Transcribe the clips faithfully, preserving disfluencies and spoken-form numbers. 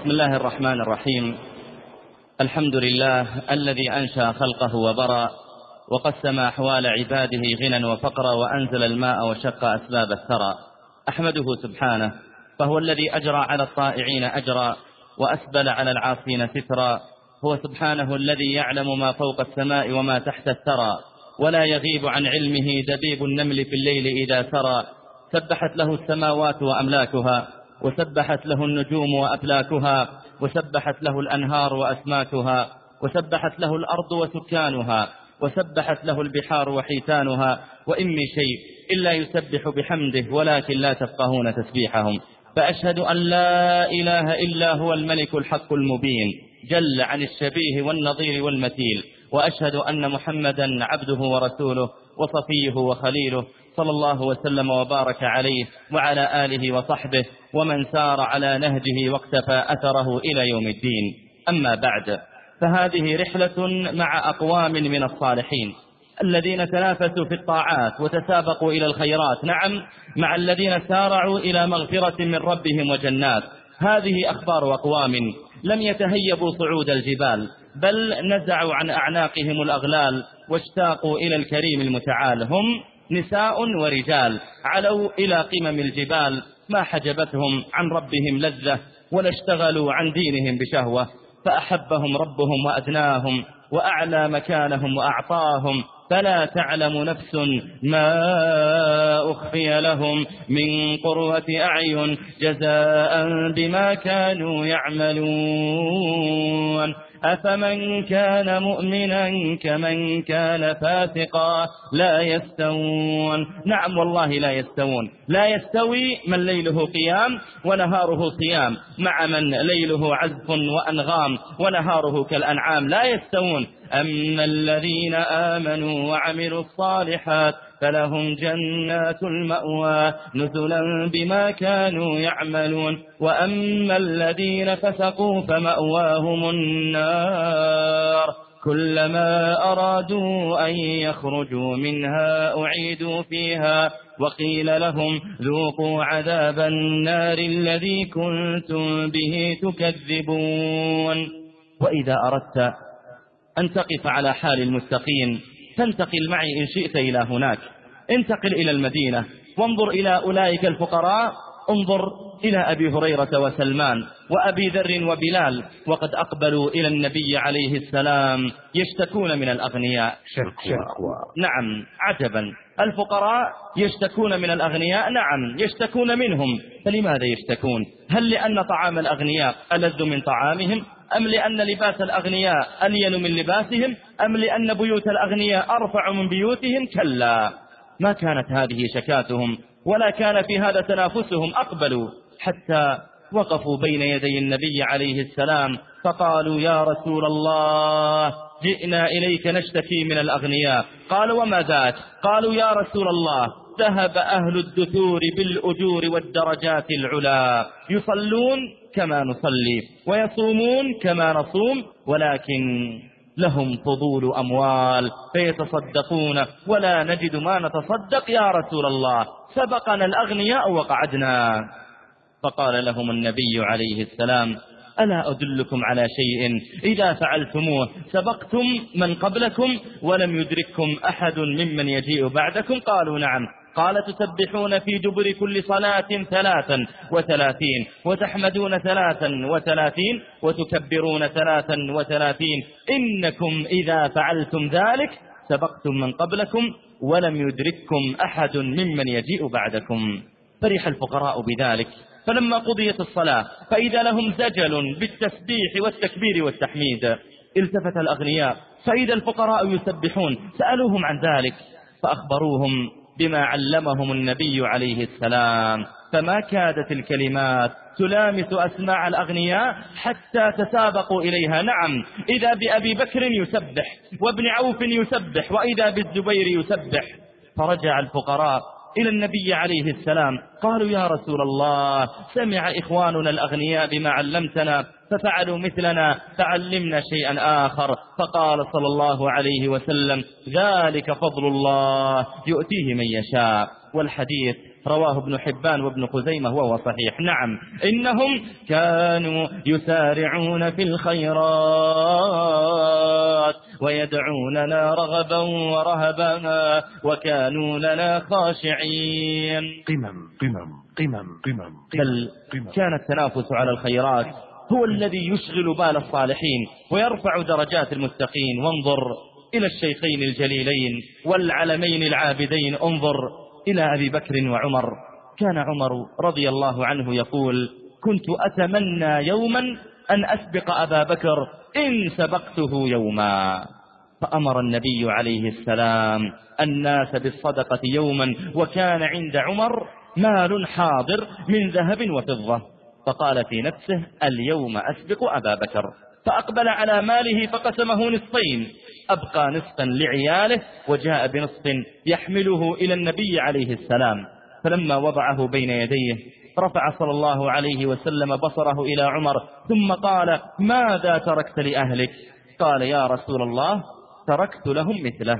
بسم الله الرحمن الرحيم. الحمد لله الذي أنشأ خلقه وبرى وقسم أحوال عباده غنى وفقرا وأنزل الماء وشق أسباب الثرى. أحمده سبحانه فهو الذي أجرى على الطائعين أجرا وأسبل على العاصين سترا. هو سبحانه الذي يعلم ما فوق السماء وما تحت الثرى، ولا يغيب عن علمه دبيب النمل في الليل إذا سرى. سبحت له السماوات وأملاكها، وسبحت له النجوم وأفلاكها، وسبحت له الأنهار وأسماكها، وسبحت له الأرض وسكانها، وسبحت له البحار وحيتانها، وإن من شيء إلا يسبح بحمده ولكن لا تفقهون تسبيحهم. فأشهد أن لا إله إلا هو الملك الحق المبين جل عن الشبيه والنظير والمثيل، وأشهد أن محمدا عبده ورسوله وصفيه وخليله، صلى الله وسلم وبارك عليه وعلى آله وصحبه ومن سار على نهجه واقتفى أثره إلى يوم الدين. أما بعد، فهذه رحلة مع أقوام من الصالحين الذين تنافسوا في الطاعات وتسابقوا إلى الخيرات، نعم مع الذين سارعوا إلى مغفرة من ربهم وجنات. هذه أخبار أقوام لم يتهيبوا صعود الجبال، بل نزعوا عن أعناقهم الأغلال واشتاقوا إلى الكريم المتعال. هم نساء ورجال علوا إلى قمم الجبال، ما حجبتهم عن ربهم لذة ولا اشتغلوا عن دينهم بشهوة، فأحبهم ربهم وأدناهم وأعلى مكانهم وأعطاهم. فلا تعلم نفس ما أخفي لهم من قرة أعين جزاء بما كانوا يعملون. أفمن كان مؤمنا كمن كان فاسقا لا يستوون. نعم والله لا يستوون. لا يستوي من ليله قيام ونهاره صيام مع من ليله عزف وأنغام ونهاره كالأنعام، لا يستوون. أما الذين آمنوا وعملوا الصالحات فلهم جنات المأوى نزلا بما كانوا يعملون. وأما الذين فسقوا فمأواهم النار كلما أرادوا أن يخرجوا منها أعيدوا فيها وقيل لهم ذوقوا عذاب النار الذي كنتم به تكذبون. وإذا أردت أن تقف على حال المتقين تنتقل معي إن شئت إلى هناك. انتقل إلى المدينة وانظر إلى أولئك الفقراء، انظر إلى أبي هريرة وسلمان وأبي ذر وبلال، وقد أقبلوا إلى النبي عليه السلام يشتكون من الأغنياء. شكوى. نعم عجبا، الفقراء يشتكون من الأغنياء، نعم يشتكون منهم. فلماذا يشتكون؟ هل لأن طعام الأغنياء ألذ من طعامهم؟ أم لأن لباس الأغنياء ألين من لباسهم؟ أم لأن بيوت الأغنياء أرفع من بيوتهم؟ كلا، ما كانت هذه شكاتهم ولا كان في هذا تنافسهم. أقبلوا حتى وقفوا بين يدي النبي عليه السلام فقالوا يا رسول الله جئنا إليك نشتكي من الأغنياء. قالوا وما ذاك؟ قالوا يا رسول الله ذهب أهل الدثور بالأجور والدرجات العلا، يصلون كما نصلي ويصومون كما نصوم، ولكن لهم فضول أموال فيتصدقون ولا نجد ما نتصدق يا رسول الله، سبقنا الأغنياء وقعدنا. فقال لهم النبي عليه السلام ألا أدلكم على شيء إذا فعلتموه سبقتم من قبلكم ولم يدرككم أحد ممن يجيء بعدكم؟ قالوا نعم. قال تسبحون في دبر كل صلاة ثلاثا وثلاثين، وتحمدون ثلاثا وثلاثين، وتكبرون ثلاثا وثلاثين، إنكم إذا فعلتم ذلك سبقتم من قبلكم ولم يدرككم أحد ممن يجيء بعدكم. فرح الفقراء بذلك، فلما قضيت الصلاة فإذا لهم زجل بالتسبيح والتكبير والتحميد. التفت الأغنياء فإذا الفقراء يسبحون، سألوهم عن ذلك فأخبروهم بما علمهم النبي عليه السلام، فما كادت الكلمات تلامس أسماع الأغنياء حتى تسابقوا إليها. نعم، إذا بأبي بكر يسبح وابن عوف يسبح وإذا بالزبير يسبح. فرجع الفقراء إلى النبي عليه السلام قالوا يا رسول الله سمع إخواننا الأغنياء بما علمتنا ففعلوا مثلنا، فعلمنا شيئا آخر. فقال صلى الله عليه وسلم ذلك فضل الله يؤتيه من يشاء. والحديث رواه ابن حبان وابن خزيمة وهو صحيح. نعم إنهم كانوا يسارعون في الخيرات ويدعوننا رغبا ورهبا وكانوا لنا خاشعين. قمم قمم قمم قمم بل كان التنافس على الخيرات هو الذي يشغل بال الصالحين ويرفع درجات المتقين. وانظر إلى الشيخين الجليلين والعلمين العابدين، انظر إلى أبي بكر وعمر. كان عمر رضي الله عنه يقول: كنت أتمنى يوما أن أسبق أبا بكر إن سبقته يوما. فأمر النبي عليه السلام الناس بالصدقة يوما، وكان عند عمر مال حاضر من ذهب وفضة، فقال في نفسه: اليوم أسبق أبا بكر. فأقبل على ماله فقسمه نصفين، أبقى نصفا لعياله وجاء بنصف يحمله إلى النبي عليه السلام. فلما وضعه بين يديه رفع صلى الله عليه وسلم بصره إلى عمر ثم قال: ماذا تركت لأهلك؟ قال: يا رسول الله تركت لهم مثله.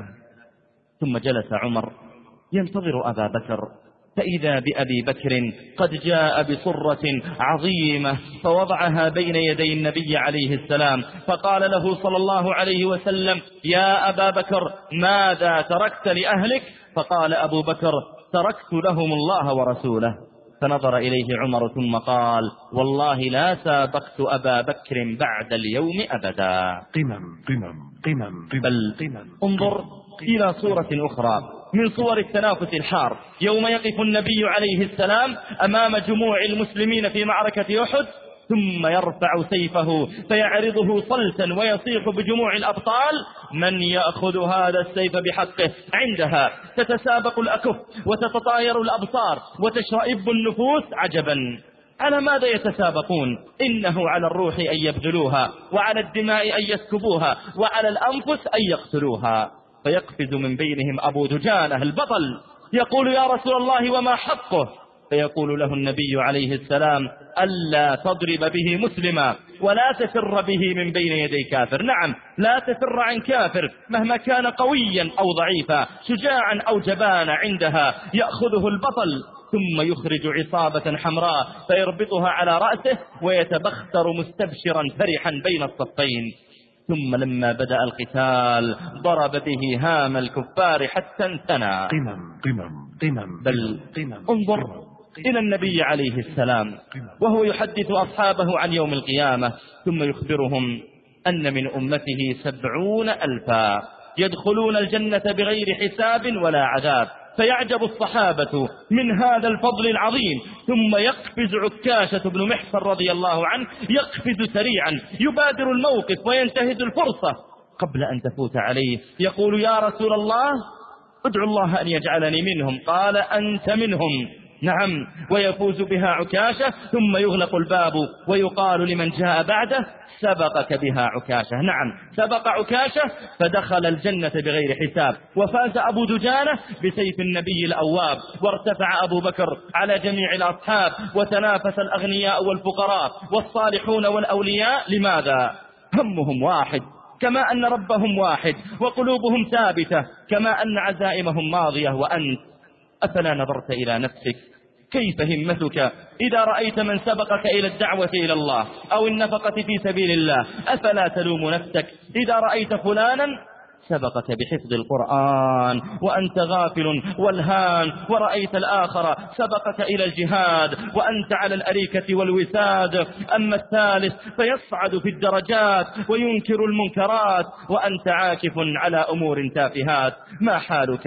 ثم جلس عمر ينتظر أبا بكر، فإذا بأبي بكر قد جاء بصرة عظيمة فوضعها بين يدي النبي عليه السلام، فقال له صلى الله عليه وسلم: يا أبا بكر ماذا تركت لأهلك؟ فقال أبو بكر: تركت لهم الله ورسوله. فنظر إليه عمر ثم قال: والله لا سابقت أبا بكر بعد اليوم أبدا. قمم قمم قمم بل انظر إلى صورة أخرى من صور التنافس الحار، يوم يقف النبي عليه السلام أمام جموع المسلمين في معركة أحد، ثم يرفع سيفه فيعرضه صلتا ويصيح بجموع الأبطال: من يأخذ هذا السيف بحقه؟ عندها تتسابق الأكف وتتطاير الأبصار وتشرئب النفوس. عجبا، على ماذا يتسابقون؟ إنه على الروح أن يبذلوها، وعلى الدماء أن يسكبوها، وعلى الأنفس أن يقتلوها. فيقفز من بينهم أبو دجانة البطل يقول: يا رسول الله وما حقه؟ فيقول له النبي عليه السلام: ألا تضرب به مسلما ولا تفر به من بين يدي كافر. نعم، لا تفر عن كافر مهما كان قويا أو ضعيفا، شجاعا أو جبانا، عندها يأخذه البطل ثم يخرج عصابة حمراء فيربطها على رأسه ويتبختر مستبشرا فرحا بين الصفين. ثم لما بدأ القتال ضرب به هام الكفار حتى انثنى. قمم قمم قمم بل قمم انظر إلى النبي عليه السلام وهو يحدث أصحابه عن يوم القيامة، ثم يخبرهم أن من أمته سبعون ألفا يدخلون الجنة بغير حساب ولا عذاب. فيعجب الصحابة من هذا الفضل العظيم، ثم يقفز عكاشة بن محصن رضي الله عنه، يقفز سريعا يبادر الموقف وينتهز الفرصة قبل أن تفوت عليه، يقول: يا رسول الله ادعو الله أن يجعلني منهم. قال: أنت منهم. نعم، ويفوز بها عكاشة، ثم يغلق الباب ويقال لمن جاء بعده: سبقك بها عكاشة. نعم، سبق عكاشة فدخل الجنة بغير حساب، وفاز أبو دجانة بسيف النبي الأواب، وارتفع أبو بكر على جميع الأصحاب، وتنافس الأغنياء والفقراء والصالحون والأولياء. لماذا؟ همهم واحد، كما أن ربهم واحد، وقلوبهم ثابتة كما أن عزائمهم ماضية. وأنت أفلا نظرت إلى نفسك؟ كيف همتك إذا رأيت من سبقك إلى الدعوة إلى الله أو النفقة في سبيل الله؟ أفلا تلوم نفسك إذا رأيت فلانا سبقك بحفظ القرآن وأنت غافل والهان، ورأيت الآخر سبقك إلى الجهاد وأنت على الأريكة والوساد؟ أما الثالث فيصعد في الدرجات وينكر المنكرات وأنت عاكف على أمور تافهات. ما حالك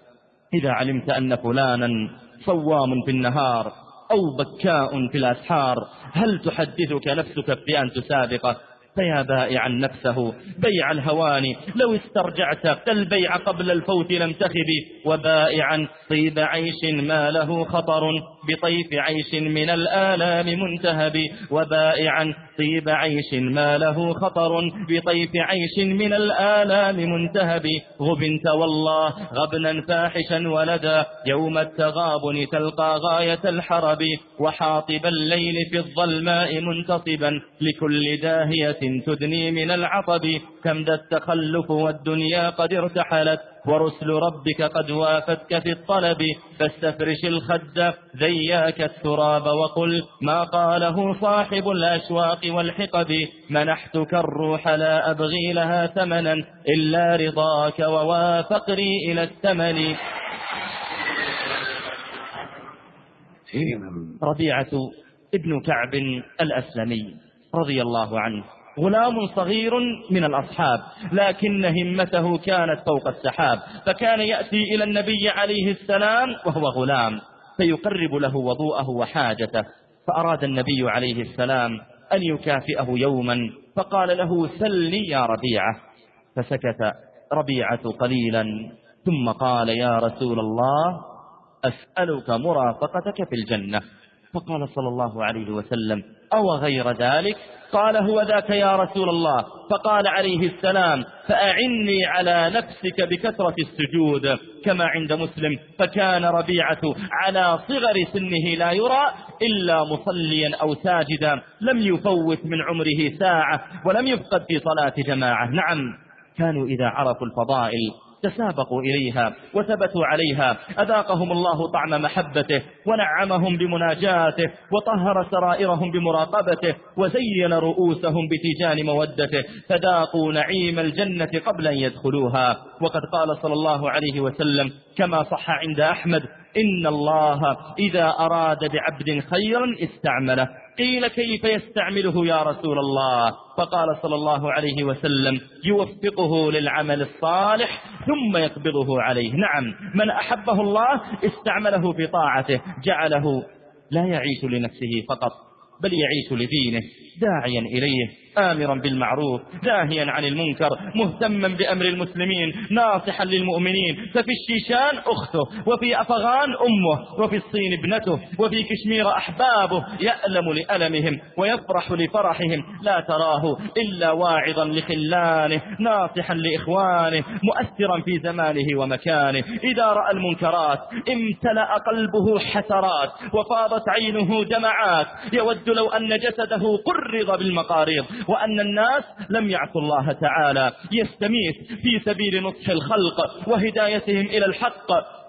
إذا علمت أن فلانا صوام في النهار أو بكاء في الأسحار؟ هل تحدثك نفسك بأن تسابقه؟ فيا بائعا نفسه بيع الهوان لو استرجعت البيع قبل الفوت لم تخب، وبائعا طيب عيش ما له خطر بطيف عيش من الآلام منتهب، وبائعا طيب عيش ما له خطر بطيف عيش من الآلام منتهب. غبنت والله غبنا فاحشا ولدا يوم التغابن تلقى غاية الحرب، وحاطب الليل في الظلماء منتصبا لكل داهية تدني من العطب، كم ذا التخلف والدنيا قد ارتحلت، ورسل ربك قد وافتك في الطلب، فاستفرش الخد ذياك التراب وقل ما قاله صاحب الأشواق والحقب، منحتك الروح لا أبغي لها ثمنا إلا رضاك ووافقري إلى الثمن. ربيعة ابن كعب الأسلمي رضي الله عنه غلام صغير من الأصحاب، لكن همته كانت فوق السحاب، فكان يأتي إلى النبي عليه السلام وهو غلام فيقرب له وضوءه وحاجته، فأراد النبي عليه السلام أن يكافئه يوما فقال له سلني يا ربيعة، فسكت ربيعة قليلا ثم قال يا رسول الله أسألك مرافقتك في الجنة، فقال صلى الله عليه وسلم أو غير ذلك؟ قال هو ذاك يا رسول الله. فقال عليه السلام فأعني على نفسك بكثرة السجود كما عند مسلم، فكان ربيعة على صغر سنه لا يرى إلا مصليا أو ساجدا، لم يفوت من عمره ساعة ولم يفقد في صلاة جماعة. نعم، كانوا إذا عرفوا الفضائل تسابقوا إليها وثبتوا عليها، أذاقهم الله طعم محبته ونعمهم بمناجاته وطهر سرائرهم بمراقبته وزين رؤوسهم بتيجان مودته، فذاقوا نعيم الجنة قبل أن يدخلوها. وقد قال صلى الله عليه وسلم كما صح عند أحمد إن الله إذا أراد بعبد خيرا استعمله. قيل كيف يستعمله يا رسول الله؟ فقال صلى الله عليه وسلم يوفقه للعمل الصالح ثم يقبضه عليه. نعم، من أحبه الله استعمله في طاعته، جعله لا يعيش لنفسه فقط بل يعيش لدينه، داعيا إليه آمرا بالمعروف ناهيا عن المنكر، مهتما بأمر المسلمين ناصحا للمؤمنين. ففي الشيشان أخته، وفي أفغان أمه، وفي الصين ابنته، وفي كشمير أحبابه، يألم لألمهم ويفرح لفرحهم، لا تراه إلا واعظا لخلانه ناصحا لإخوانه مؤثرا في زمانه ومكانه. إذا رأى المنكرات امتلأ قلبه حسرات وفاضت عينه دمعات، يود لو أن جسده قرض بالمقاريض وأن الناس لم يعصوا الله تعالى، يستميت في سبيل نصح الخلق وهدايتهم إلى الحق.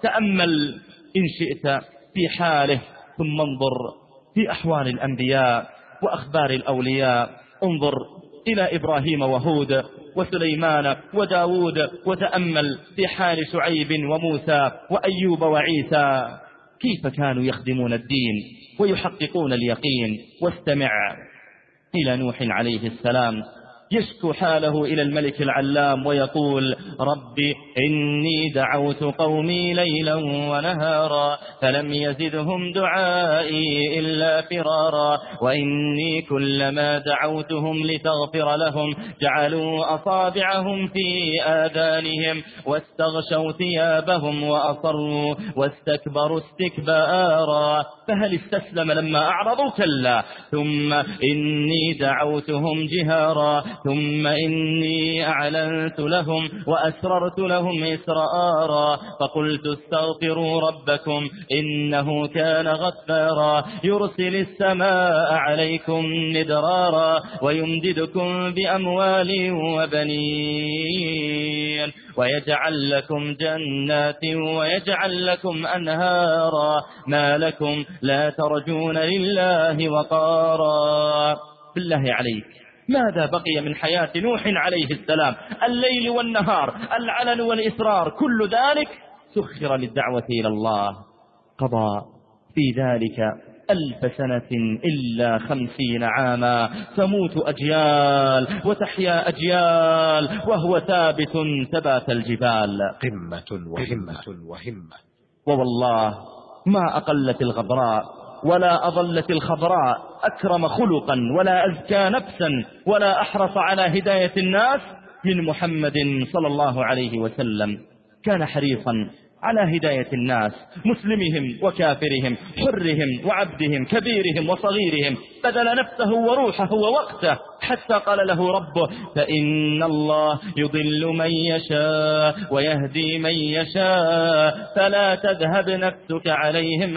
تأمل إن شئت في حاله ثم انظر في أحوال الأنبياء وأخبار الأولياء، انظر إلى إبراهيم وهود وسليمان وداود، وتأمل في حال شعيب وموسى وأيوب وعيسى كيف كانوا يخدمون الدين ويحققون اليقين. واستمع إلى نوح عليه السلام يشكو حاله إلى الملك العلام ويقول رب إني دعوت قومي ليلا ونهارا فلم يزدهم دعائي إلا فرارا، وإني كلما دعوتهم لتغفر لهم جعلوا أصابعهم في آذانهم واستغشوا ثيابهم وأصروا واستكبروا استكبارا، فهل استسلم لما أعرضوا؟ كلا، ثم إني دعوتهم جهارا ثم إني أعلنت لهم وأسررت لهم إسرارا، فقلت استغفروا ربكم إنه كان غفارا يرسل السماء عليكم مدرارا ويمددكم بأموال وبنين ويجعل لكم جنات ويجعل لكم أنهارا، ما لكم لا ترجون لله وقارا. بالله عليك، ماذا بقي من حياة نوح عليه السلام؟ الليل والنهار، العلن والإسرار، كل ذلك سخر للدعوة إلى الله. قضى في ذلك ألف سنة إلا خمسين عاما، تموت أجيال وتحيا أجيال وهو ثابت ثبات الجبال. قمة وهمة وهمة. ووالله ما أقلت الغبراء ولا أظلت الخضراء أكرم خلقا ولا أزكى نفسا ولا أحرص على هداية الناس من محمد صلى الله عليه وسلم. كان حريصا على هداية الناس، مسلمهم وكافرهم، حرهم وعبدهم، كبيرهم وصغيرهم، بذل نفسه وروحه ووقته حتى قال له ربه: فإن الله يضل من يشاء ويهدي من يشاء فلا تذهب نفسك عليهم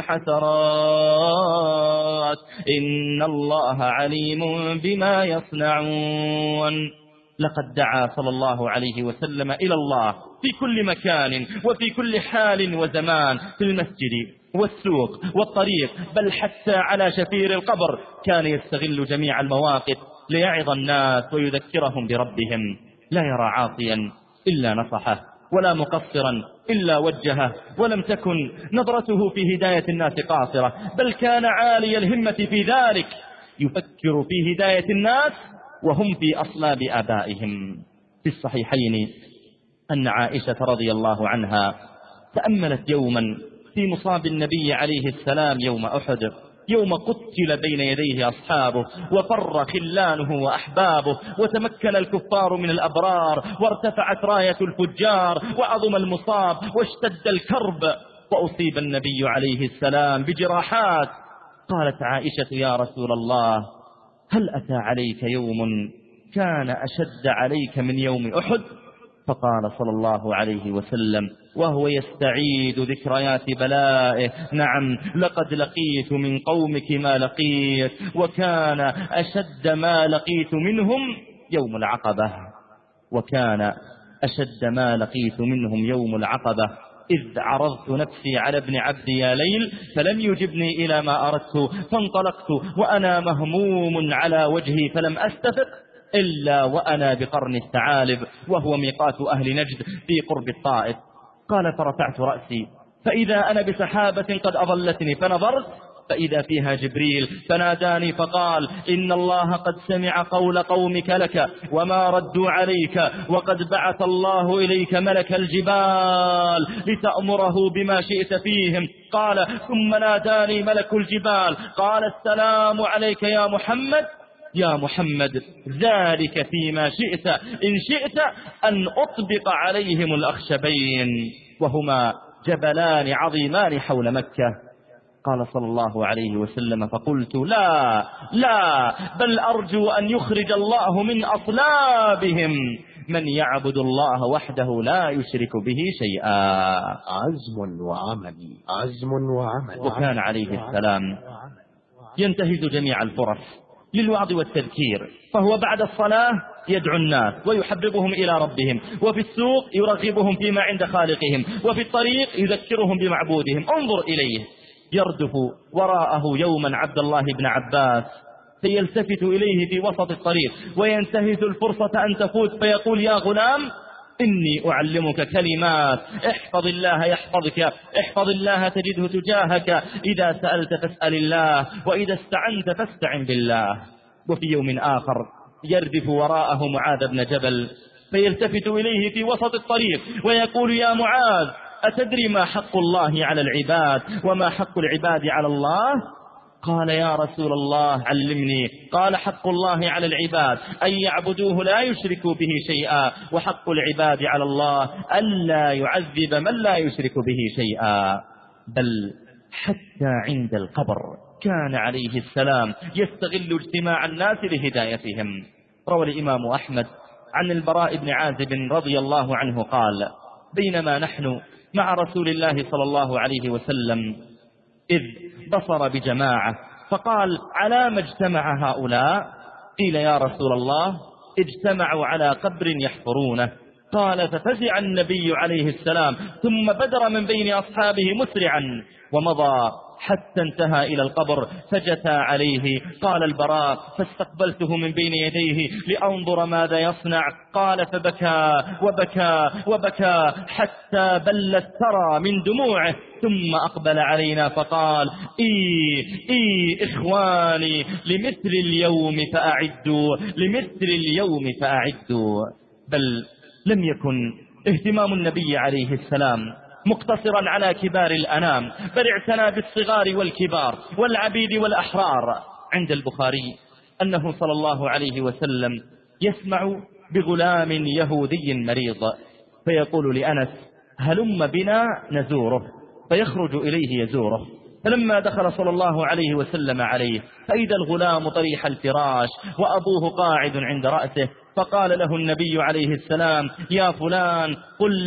حسرات إن الله عليم بما يصنعون. لقد دعا صلى الله عليه وسلم إلى الله في كل مكان وفي كل حال وزمان، في المسجد والسوق والطريق، بل حتى على شفير القبر كان يستغل جميع المواقف ليعظ الناس ويذكرهم بربهم. لا يرى عاصيا إلا نصحه، ولا مقصرا إلا وجهه، ولم تكن نظرته في هداية الناس قاصرة، بل كان عالي الهمة في ذلك، يفكر في هداية الناس وهم في أصلاب آبائهم. في الصحيحين أن عائشة رضي الله عنها تأملت يوما في مصاب النبي عليه السلام يوم أحد، يوم قتل بين يديه أصحابه وفر خلانه وأحبابه، وتمكن الكفار من الأبرار، وارتفعت راية الفجار، وعظم المصاب واشتد الكرب، وأصيب النبي عليه السلام بجراحات. قالت عائشة: يا رسول الله، هل أتى عليك يوم كان أشد عليك من يوم أحد؟ فقال صلى الله عليه وسلم وهو يستعيد ذكريات بلائه: نعم، لقد لقيت من قومك ما لقيت، وكان أشد ما لقيت منهم يوم العقبة، وكان أشد ما لقيت منهم يوم العقبة إذ عرضت نفسي على ابن عبد يا ليل فلم يجبني إلى ما أردت، فانطلقت وأنا مهموم على وجهي فلم أستفق إلا وأنا بقرن الثعالب، وهو ميقات أهل نجد في قرب الطائف. قال: فرفعت رأسي فإذا أنا بسحابة قد أظلتني، فنظرت فإذا فيها جبريل فناداني فقال: إن الله قد سمع قول قومك لك وما ردوا عليك، وقد بعث الله إليك ملك الجبال لتأمره بما شئت فيهم. قال: ثم ناداني ملك الجبال قال: السلام عليك يا محمد. يا محمد، ذلك فيما شئت، إن شئت أن أطبق عليهم الأخشبين، وهما جبلان عظيمان حول مكة. قال صلى الله عليه وسلم: فقلت: لا لا، بل أرجو أن يخرج الله من أصلابهم من يعبد الله وحده لا يشرك به شيئا. عزم وعمل، عزم وعمل. وكان عليه السلام ينتهز جميع الفرص للوعظ والتذكير، فهو بعد الصلاة يدعو الناس ويحببهم إلى ربهم، وفي السوق يرغبهم فيما عند خالقهم، وفي الطريق يذكرهم بمعبودهم. انظر إليه يردف وراءه يوما عبد الله بن عباس فيلتفت إليه في وسط الطريق وينتهز الفرصة أن تفوت فيقول: يا غلام، إني أعلمك كلمات، احفظ الله يحفظك، احفظ الله تجده تجاهك، إذا سألت فاسأل الله، وإذا استعنت فاستعن بالله. وفي يوم آخر يردف وراءه معاذ بن جبل فيلتفت إليه في وسط الطريق ويقول: يا معاذ، أتدري ما حق الله على العباد وما حق العباد على الله؟ قال: يا رسول الله علمني. قال: حق الله على العباد أن يعبدوه لا يشركوا به شيئا، وحق العباد على الله ألا يعذب من لا يشرك به شيئا. بل حتى عند القبر كان عليه السلام يستغل اجتماع الناس لهدايتهم. روى الإمام أحمد عن البراء بن عازب رضي الله عنه قال: بينما نحن مع رسول الله صلى الله عليه وسلم إذ بصر بجماعة فقال: على ما اجتمع هؤلاء؟ قيل: يا رسول الله، اجتمعوا على قبر يحفرونه. قال: ففزع النبي عليه السلام ثم بدر من بين أصحابه مسرعا ومضى حتى انتهى إلى القبر فجثى عليه. قال البراء: فاستقبلته من بين يديه لأنظر ماذا يصنع. قال: فبكى وبكى وبكى حتى بل الثرى من دموعه، ثم أقبل علينا فقال: إي إي إخواني، لمثل اليوم فأعدوا، لمثل اليوم فأعدوا. بل لم يكن اهتمام النبي عليه السلام مقتصرا على كبار الأنام، بل اعتنى بالصغار والكبار والعبيد والأحرار. عند البخاري أنه صلى الله عليه وسلم يسمع بغلام يهودي مريض فيقول لأنس: هلم بنا نزوره، فيخرج إليه يزوره. فلما دخل صلى الله عليه وسلم عليه فإذا الغلام طريح الفراش وأبوه قاعد عند رأسه، فقال له النبي عليه السلام: يا فلان قل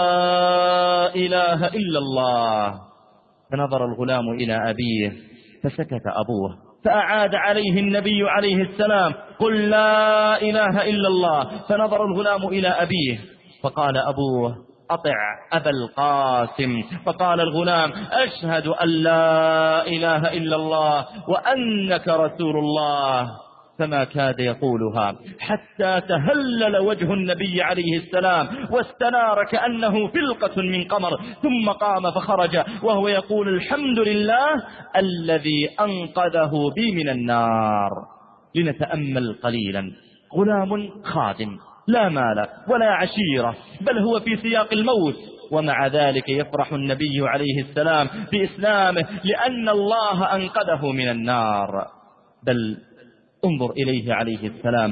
لا إله إلا الله. فنظر الغلام إلى أبيه فسكت أبوه، فأعاد عليه النبي عليه السلام: قل لا إله إلا الله. فنظر الغلام إلى أبيه فقال أبوه: أطع أبا القاسم. فقال الغلام: أشهد أن لا إله إلا الله وأنك رسول الله. فما كاد يقولها حتى تهلل وجه النبي عليه السلام واستنار كأنه فلقة من قمر، ثم قام فخرج وهو يقول: الحمد لله الذي أنقذه بي من النار. لنتأمل قليلا. غلام خادم، لا مال ولا عشيرة، بل هو في سياق الموت، ومع ذلك يفرح النبي عليه السلام بإسلامه لأن الله أنقذه من النار. بل انظر إليه عليه السلام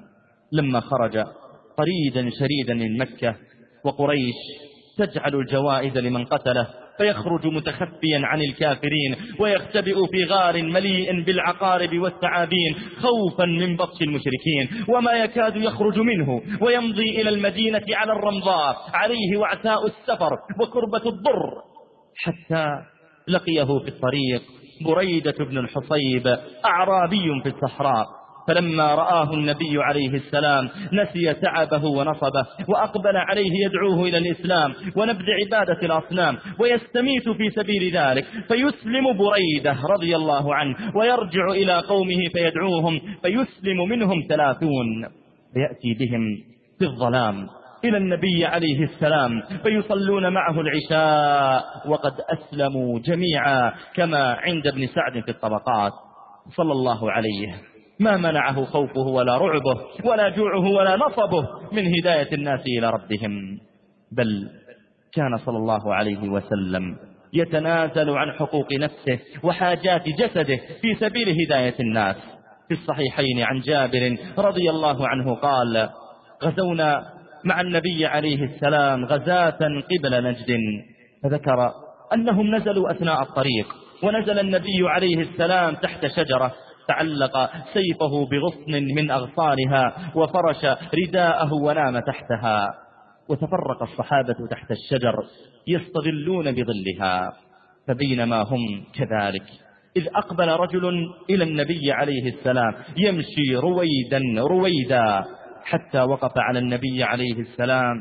لما خرج طريدا شريدا من مكة، وقريش تجعل الجوائز لمن قتله، فيخرج متخفيا عن الكافرين ويختبئ في غار مليء بالعقارب والثعابين خوفا من بطش المشركين، وما يكاد يخرج منه ويمضي إلى المدينة على الرمضاء عليه وعثاء السفر وكربة الضر، حتى لقيه في الطريق بريدة بن الحصيب أعرابي في الصحراء. فلما رآه النبي عليه السلام نسي تعبه ونصبه وأقبل عليه يدعوه إلى الإسلام ونبذ عبادة الأصنام ويستميت في سبيل ذلك، فيسلم بريدة رضي الله عنه ويرجع إلى قومه فيدعوهم فيسلم منهم ثلاثون، فيأتي بهم في الظلام إلى النبي عليه السلام فيصلون معه العشاء وقد أسلموا جميعا، كما عند ابن سعد في الطبقات. صلى الله عليه ما منعه خوفه ولا رعبه ولا جوعه ولا نصبه من هداية الناس إلى ربهم، بل كان صلى الله عليه وسلم يتنازل عن حقوق نفسه وحاجات جسده في سبيل هداية الناس. في الصحيحين عن جابر رضي الله عنه قال: غزونا مع النبي عليه السلام غزاة قبل نجد، فذكر أنهم نزلوا أثناء الطريق، ونزل النبي عليه السلام تحت شجرة تعلق سيفه بغصن من أغصانها وفرش رداءه ونام تحتها، وتفرق الصحابة تحت الشجر يستظلون بظلها. فبينما هم كذلك إذ أقبل رجل إلى النبي عليه السلام يمشي رويدا رويدا حتى وقف على النبي عليه السلام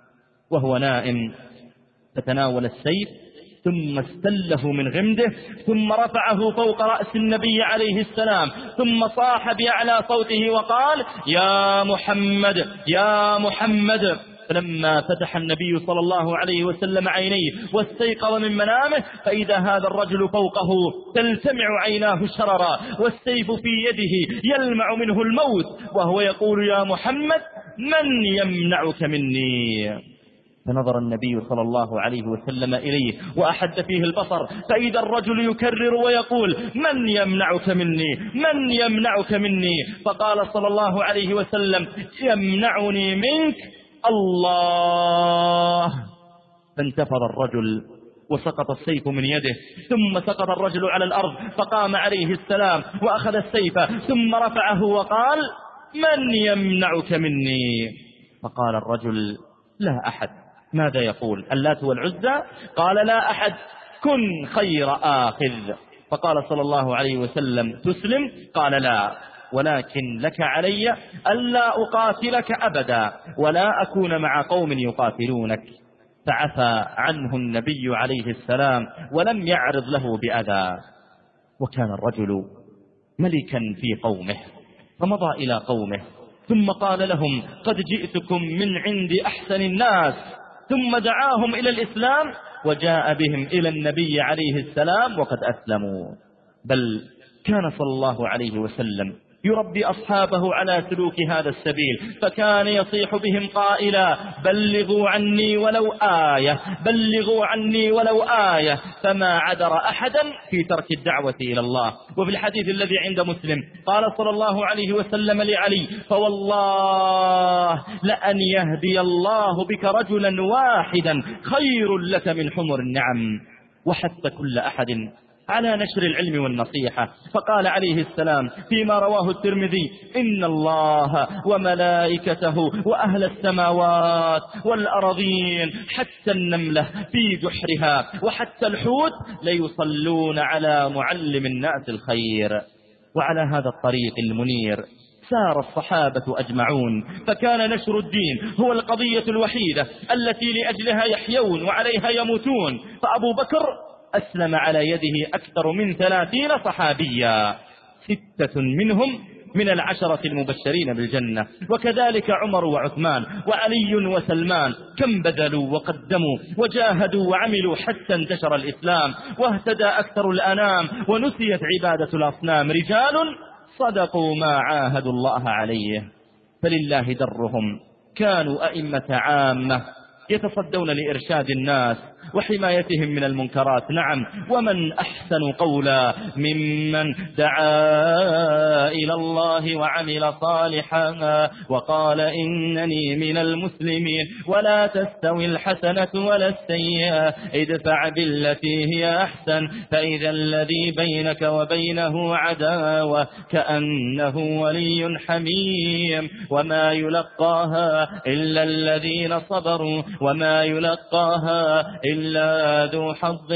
وهو نائم، فتناول السيف ثم استله من غمده ثم رفعه فوق رأس النبي عليه السلام، ثم صاح بأعلى صوته وقال: يا محمد يا محمد. فلما فتح النبي صلى الله عليه وسلم عينيه واستيقظ من منامه فإذا هذا الرجل فوقه تلتمع عيناه شررا والسيف في يده يلمع منه الموت، وهو يقول: يا محمد من يمنعك مني؟ فنظر النبي صلى الله عليه وسلم إليه وأحد فيه البصر، فإذا الرجل يكرر ويقول: من يمنعك مني من يمنعك مني؟ فقال صلى الله عليه وسلم: يمنعني منك الله. فانتفض الرجل وسقط السيف من يده، ثم سقط الرجل على الأرض، فقام عليه السلام وأخذ السيف ثم رفعه وقال: من يمنعك مني؟ فقال الرجل: لا أحد. ماذا يقول؟ اللات والعزى؟ قال: لا أحد، كن خير آخذ. فقال صلى الله عليه وسلم: تسلم؟ قال: لا، ولكن لك علي ألا أقاتلك أبدا ولا أكون مع قوم يقاتلونك. فعفى عنه النبي عليه السلام ولم يعرض له بأذى. وكان الرجل ملكا في قومه، فمضى إلى قومه ثم قال لهم: قد جئتكم من عند أحسن الناس، ثم دعاهم إلى الإسلام وجاء بهم إلى النبي عليه السلام وقد أسلموا. بل كان صلى الله عليه وسلم يربي أصحابه على سلوك هذا السبيل، فكان يصيح بهم قائلا: بلغوا عني ولو آية، بلغوا عني ولو آية، فما عذر أحدا في ترك الدعوة إلى الله. وفي الحديث الذي عند مسلم قال صلى الله عليه وسلم لعلي: فوالله لأن يهدي الله بك رجلا واحدا خير لك من حمر النعم. وحث كل أحد على نشر العلم والنصيحة، فقال عليه السلام فيما رواه الترمذي: إن الله وملائكته وأهل السماوات والأرضين حتى النملة في جحرها وحتى الحوت ليصلون على معلم الناس الخير. وعلى هذا الطريق المنير سار الصحابة أجمعون، فكان نشر الدين هو القضية الوحيدة التي لأجلها يحيون وعليها يموتون. فأبو بكر أسلم على يده أكثر من ثلاثين صحابيا، ستة منهم من العشرة المبشرين بالجنة، وكذلك عمر وعثمان وعلي وسلمان، كم بذلوا وقدموا وجاهدوا وعملوا حتى انتشر الإسلام واهتدى أكثر الأنام ونسيت عبادة الأصنام. رجال صدقوا ما عاهدوا الله عليه، فلله درهم. كانوا أئمة عامة يتصدون لإرشاد الناس وحمايتهم من المنكرات. نعم، ومن أحسن قولا ممن دعا إلى الله وعمل صالحا وقال إنني من المسلمين. ولا تستوي الحسنة ولا السيئة، ادفع بالتي هي أحسن، فإذا الذي بينك وبينه عداوة كأنه ولي حميم. وما يلقاها إلا الذين صبروا وما يلقاها إلا ذو حظ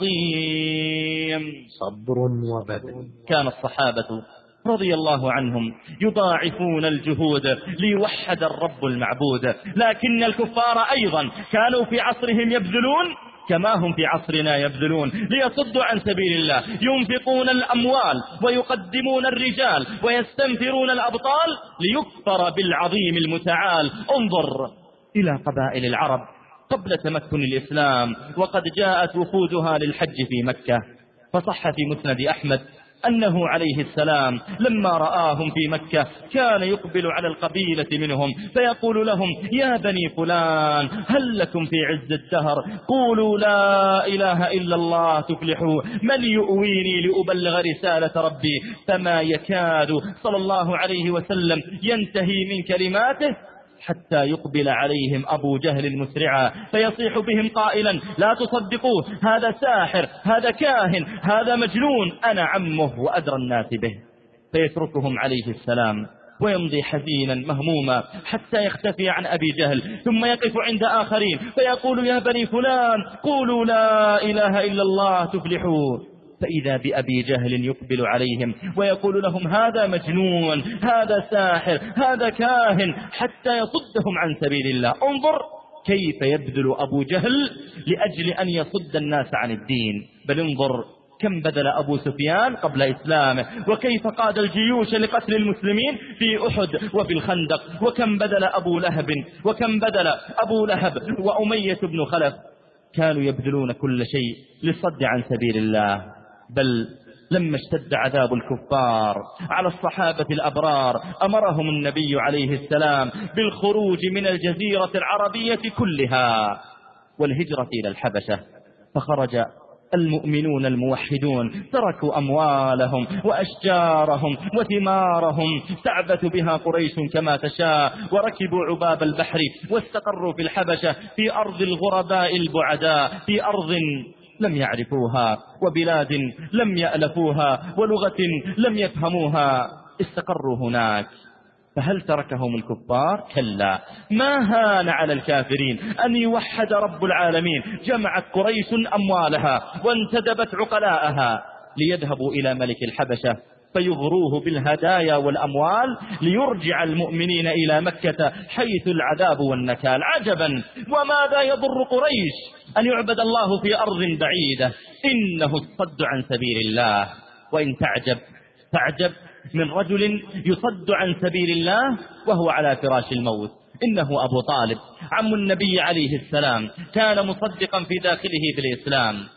عظيم. صبر وبذل. كان الصحابة رضي الله عنهم يضاعفون الجهود ليوحد الرب المعبود، لكن الكفار أيضا كانوا في عصرهم يبذلون كما هم في عصرنا يبذلون ليصدوا عن سبيل الله، ينفقون الأموال ويقدمون الرجال ويستنفرون الأبطال ليكفر بالعظيم المتعال. انظر إلى قبائل العرب قبل تمكن الإسلام وقد جاءت وفودها للحج في مكة، فصح في مسند أحمد أنه عليه السلام لما رآهم في مكة كان يقبل على القبيلة منهم فيقول لهم: يا بني فلان، هل لكم في عز الدهر قولوا لا إله إلا الله تفلحوا، من يؤويني لأبلغ رسالة ربي؟ فما يكاد صلى الله عليه وسلم ينتهي من كلماته حتى يقبل عليهم أبو جهل مسرعا فيصيح بهم قائلا: لا تصدقوه، هذا ساحر، هذا كاهن، هذا مجنون، أنا عمه وأدرى الناس به. فيتركهم عليه السلام ويمضي حزينا مهموما حتى يختفي عن أبي جهل، ثم يقف عند آخرين فيقول: يا بني فلان، قولوا لا إله إلا الله تفلحوا. فإذا بأبي جهل يقبل عليهم ويقول لهم: هذا مجنون، هذا ساحر، هذا كاهن، حتى يصدهم عن سبيل الله. انظر كيف يبذل أبو جهل لأجل أن يصد الناس عن الدين. بل انظر كم بذل أبو سفيان قبل إسلامه، وكيف قاد الجيوش لقتل المسلمين في أحد وفي الخندق، وكم بذل أبو لهب وكم بذل أبو لهب وأمية بن خلف. كانوا يبذلون كل شيء للصد عن سبيل الله. بل لما اشتد عذاب الكفار على الصحابة الأبرار أمرهم النبي عليه السلام بالخروج من الجزيرة العربية كلها والهجرة إلى الحبشة. فخرج المؤمنون الموحدون، تركوا أموالهم وأشجارهم وثمارهم تعبث بها قريش كما تشاء، وركبوا عباب البحر واستقروا في الحبشة، في أرض الغرباء البعداء، في أرض لم يعرفوها، وبلاد لم يألفوها، ولغة لم يفهموها. استقروا هناك. فهل تركهم الكفار؟ كلا، ما هان على الكافرين أن يوحد رب العالمين. جمعت قريش أموالها وانتدبت عقلاءها ليذهبوا إلى ملك الحبشة فيغروه بالهدايا والأموال ليرجع المؤمنين إلى مكة حيث العذاب والنكال. عجبا، وماذا يضر قريش أن يعبد الله في أرض بعيدة؟ إنه الصد عن سبيل الله. وإن تعجب تعجب من رجل يصد عن سبيل الله وهو على فراش الموت. إنه أبو طالب عم النبي عليه السلام، كان مصدقا في داخله بالإسلام.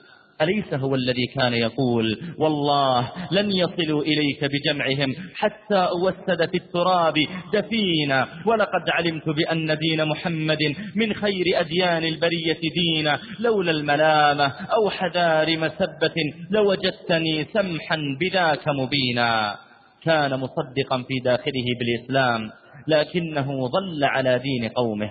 أليس هو الذي كان يقول والله لن يصلوا إليك بجمعهم حتى أوسد في التراب دفينا، ولقد علمت بأن دين محمد من خير أديان البرية دينا، لولا الملامة أو حذار مسبة لوجدتني سمحا بذاك مبينا. كان مصدقا في داخله بالإسلام، لكنه ظل على دين قومه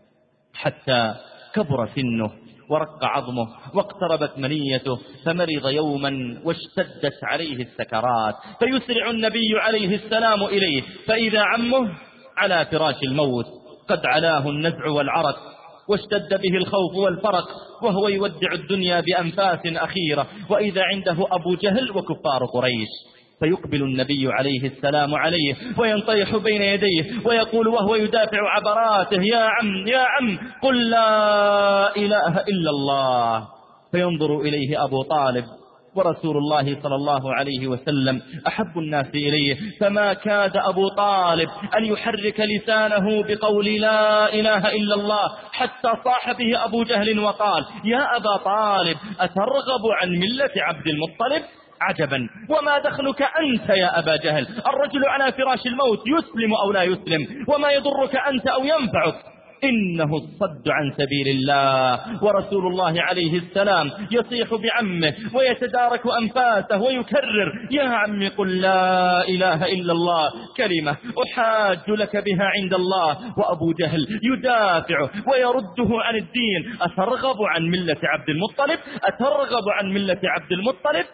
حتى كبر سنه ورق عظمه واقتربت منيته، فمرض يوما واشتدت عليه السكرات، فيسرع النبي عليه السلام إليه، فإذا عمه على فراش الموت قد علاه النزع والعرق، واشتد به الخوف والفرق، وهو يودع الدنيا بأنفاس أخيرة، وإذا عنده أبو جهل وكفار قريش. فيقبل النبي عليه السلام عليه وينطيح بين يديه ويقول وهو يدافع عبراته: يا عم يا عم قل لا إله إلا الله. فينظر إليه أبو طالب ورسول الله صلى الله عليه وسلم أحب الناس إليه، فما كاد أبو طالب أن يحرك لسانه بقول لا إله إلا الله، حتى صاح به أبو جهل وقال: يا أبا طالب أترغب عن ملة عبد المطلب؟ عجبا، وما دخلك أنت يا أبا جهل؟ الرجل على فراش الموت يسلم أو لا يسلم، وما يضرك أنت أو ينفعك؟ إنه الصد عن سبيل الله. ورسول الله عليه السلام يصيح بعمه ويتدارك أنفاسه ويكرر: يا عم قل لا إله إلا الله، كلمة أحاج لك بها عند الله. وأبو جهل يدافع ويرده عن الدين: أترغب عن ملة عبد المطلب؟ أترغب عن ملة عبد المطلب؟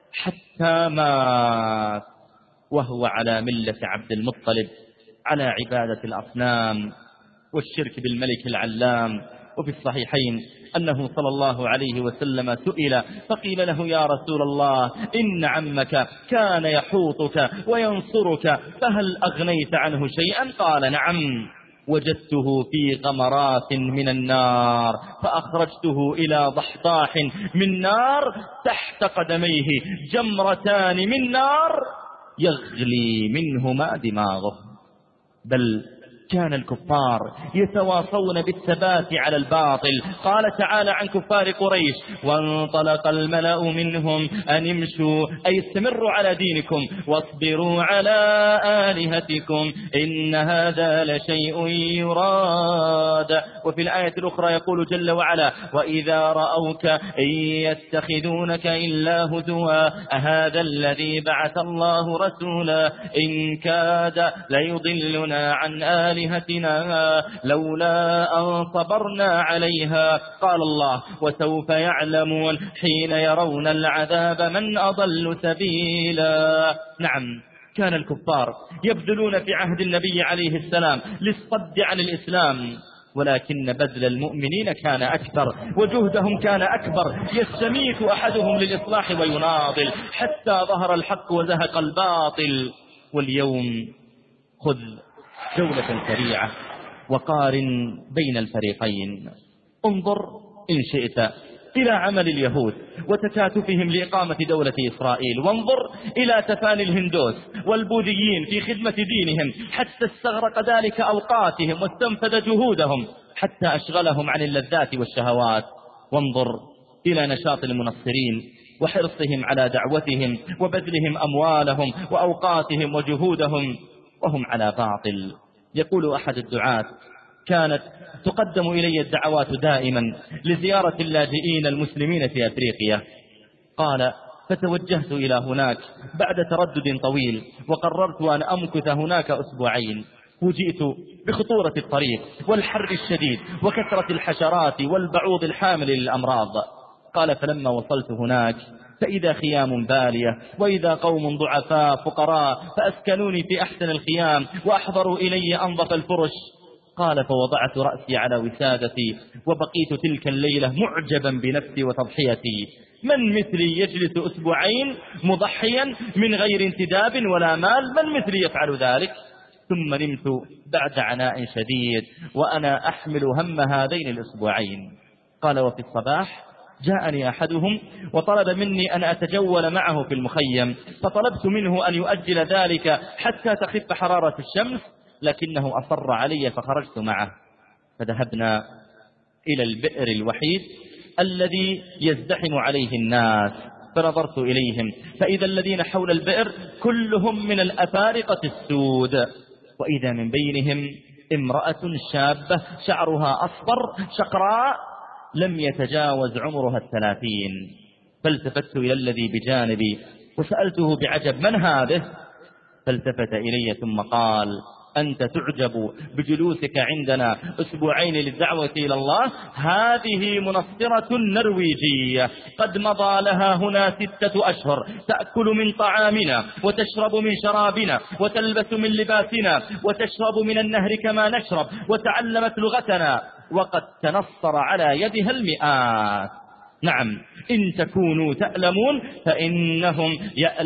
حتى مات وهو على ملة عبد المطلب، على عبادة الأصنام والشرك بالملك العلام. وفي الصحيحين أنه صلى الله عليه وسلم سئل فقيل له: يا رسول الله، إن عمك كان يحوطك وينصرك، فهل أغنيت عنه شيئا؟ قال: نعم، وجدته في غمرات من النار، فأخرجته إلى ضحضاح من نار، تحت قدميه جمرتان من نار يغلي منهما دماغه. بل كان الكفار يتواصون بالثبات على الباطل. قال تعالى عن كفار قريش: وانطلق الملأ منهم أن امشوا، أي استمروا على دينكم، واصبروا على آلهتكم، إن هذا لشيء يراد. وفي الآية الأخرى يقول جل وعلا: وإذا رأوك إن يتخذونك إلا هزوا أهذا الذي بعث الله رسولا إن كاد ليضلنا عن آلهتنا آلهتنا لولا أن صبرنا عليها. قال الله: وسوف يعلمون حين يرون العذاب من أضل سبيلا. نعم، كان الكفار يبذلون في عهد النبي عليه السلام للصد عن الإسلام، ولكن بذل المؤمنين كان أكثر وجهدهم كان أكبر. يستميت أحدهم للإصلاح ويناضل حتى ظهر الحق وزهق الباطل. واليوم خذ جولة سريعة وقارن بين الفريقين. انظر إن شئت إلى عمل اليهود وتكاتفهم لإقامة دولة إسرائيل، وانظر إلى تفاني الهندوس والبوذيين في خدمة دينهم حتى استغرق ذلك أوقاتهم واستنفذ جهودهم حتى أشغلهم عن اللذات والشهوات. وانظر إلى نشاط المنصرين وحرصهم على دعوتهم وبذلهم أموالهم وأوقاتهم وجهودهم وهم على باطل. يقول أحد الدعاة: كانت تقدم إلي الدعوات دائما لزيارة اللاجئين المسلمين في أفريقيا. قال: فتوجهت إلى هناك بعد تردد طويل، وقررت أن أمكث هناك أسبوعين. وجئت بخطورة الطريق والحر الشديد وكثرة الحشرات والبعوض الحامل للأمراض. قال: فلما وصلت هناك فإذا خيام بالية، وإذا قوم ضعفاء فقراء، فأسكنوني في أحسن الخيام وأحضروا إلي أنظف الفرش. قال: فوضعت رأسي على وسادتي وبقيت تلك الليلة معجبا بنفسي وتضحيتي. من مثلي يجلس أسبوعين مضحيا من غير انتداب ولا مال؟ من مثلي يفعل ذلك؟ ثم نمت بعد عناء شديد وأنا أحمل هم هذين الأسبوعين. قال: وفي الصباح جاءني أحدهم وطلب مني أن أتجول معه في المخيم، فطلبت منه أن يؤجل ذلك حتى تخف حرارة الشمس، لكنه أصر علي فخرجت معه. فذهبنا إلى البئر الوحيد الذي يزدحم عليه الناس، فنظرت إليهم فإذا الذين حول البئر كلهم من الأفارقة السود، وإذا من بينهم امرأة شابة شعرها أصفر شقراء لم يتجاوز عمرها الثلاثين. فالتفت إلى الذي بجانبي وسألته بعجب: من هذه؟ فالتفت إلي ثم قال: أنت تعجب بجلوسك عندنا أسبوعين للدعوة إلى الله؟ هذه منصرة نرويجية قد مضى لها هنا ستة أشهر، تأكل من طعامنا وتشرب من شرابنا وتلبس من لباسنا وتشرب من النهر كما نشرب، وتعلمت لغتنا وقد تنصر على يدها المئات. نعم، إن تكونوا تألمون فإنهم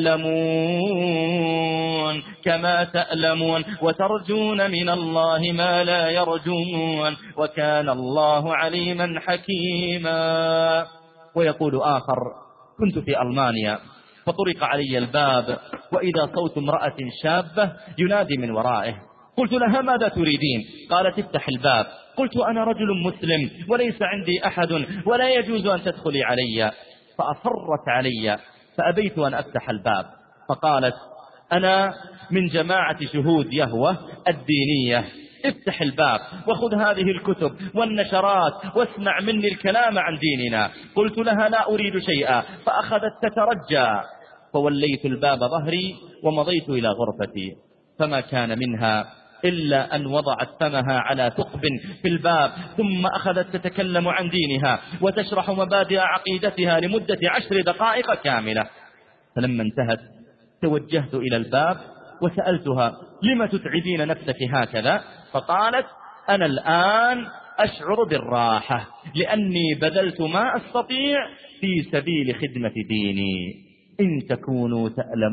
يألمون كما تألمون، وترجون من الله ما لا يرجون، وكان الله عليما حكيما. ويقول آخر: كنت في ألمانيا فطرق علي الباب وإذا صوت امرأة شابة ينادي من ورائه. قلت لها: ماذا تريدين؟ قالت: افتح الباب. قلت: أنا رجل مسلم وليس عندي أحد ولا يجوز أن تدخلي علي. فأصرت علي فأبيت أن أفتح الباب، فقالت: أنا من جماعة شهود يهوه الدينية، افتح الباب وخذ هذه الكتب والنشرات واسمع مني الكلام عن ديننا. قلت لها: لا أريد شيئا. فأخذت تترجى، فوليت الباب ظهري ومضيت إلى غرفتي، فما كان منها إلا أن وضعت فمها على ثقب في الباب، ثم أخذت تتكلم عن دينها وتشرح مبادئ عقيدتها لمدة عشر دقائق كاملة. فلما انتهت توجهت إلى الباب وسألتها: لم تتعبين نفسك هكذا؟ فقالت: أنا الآن أشعر بالراحة لأني بذلت ما أستطيع في سبيل خدمة ديني. إن تكونوا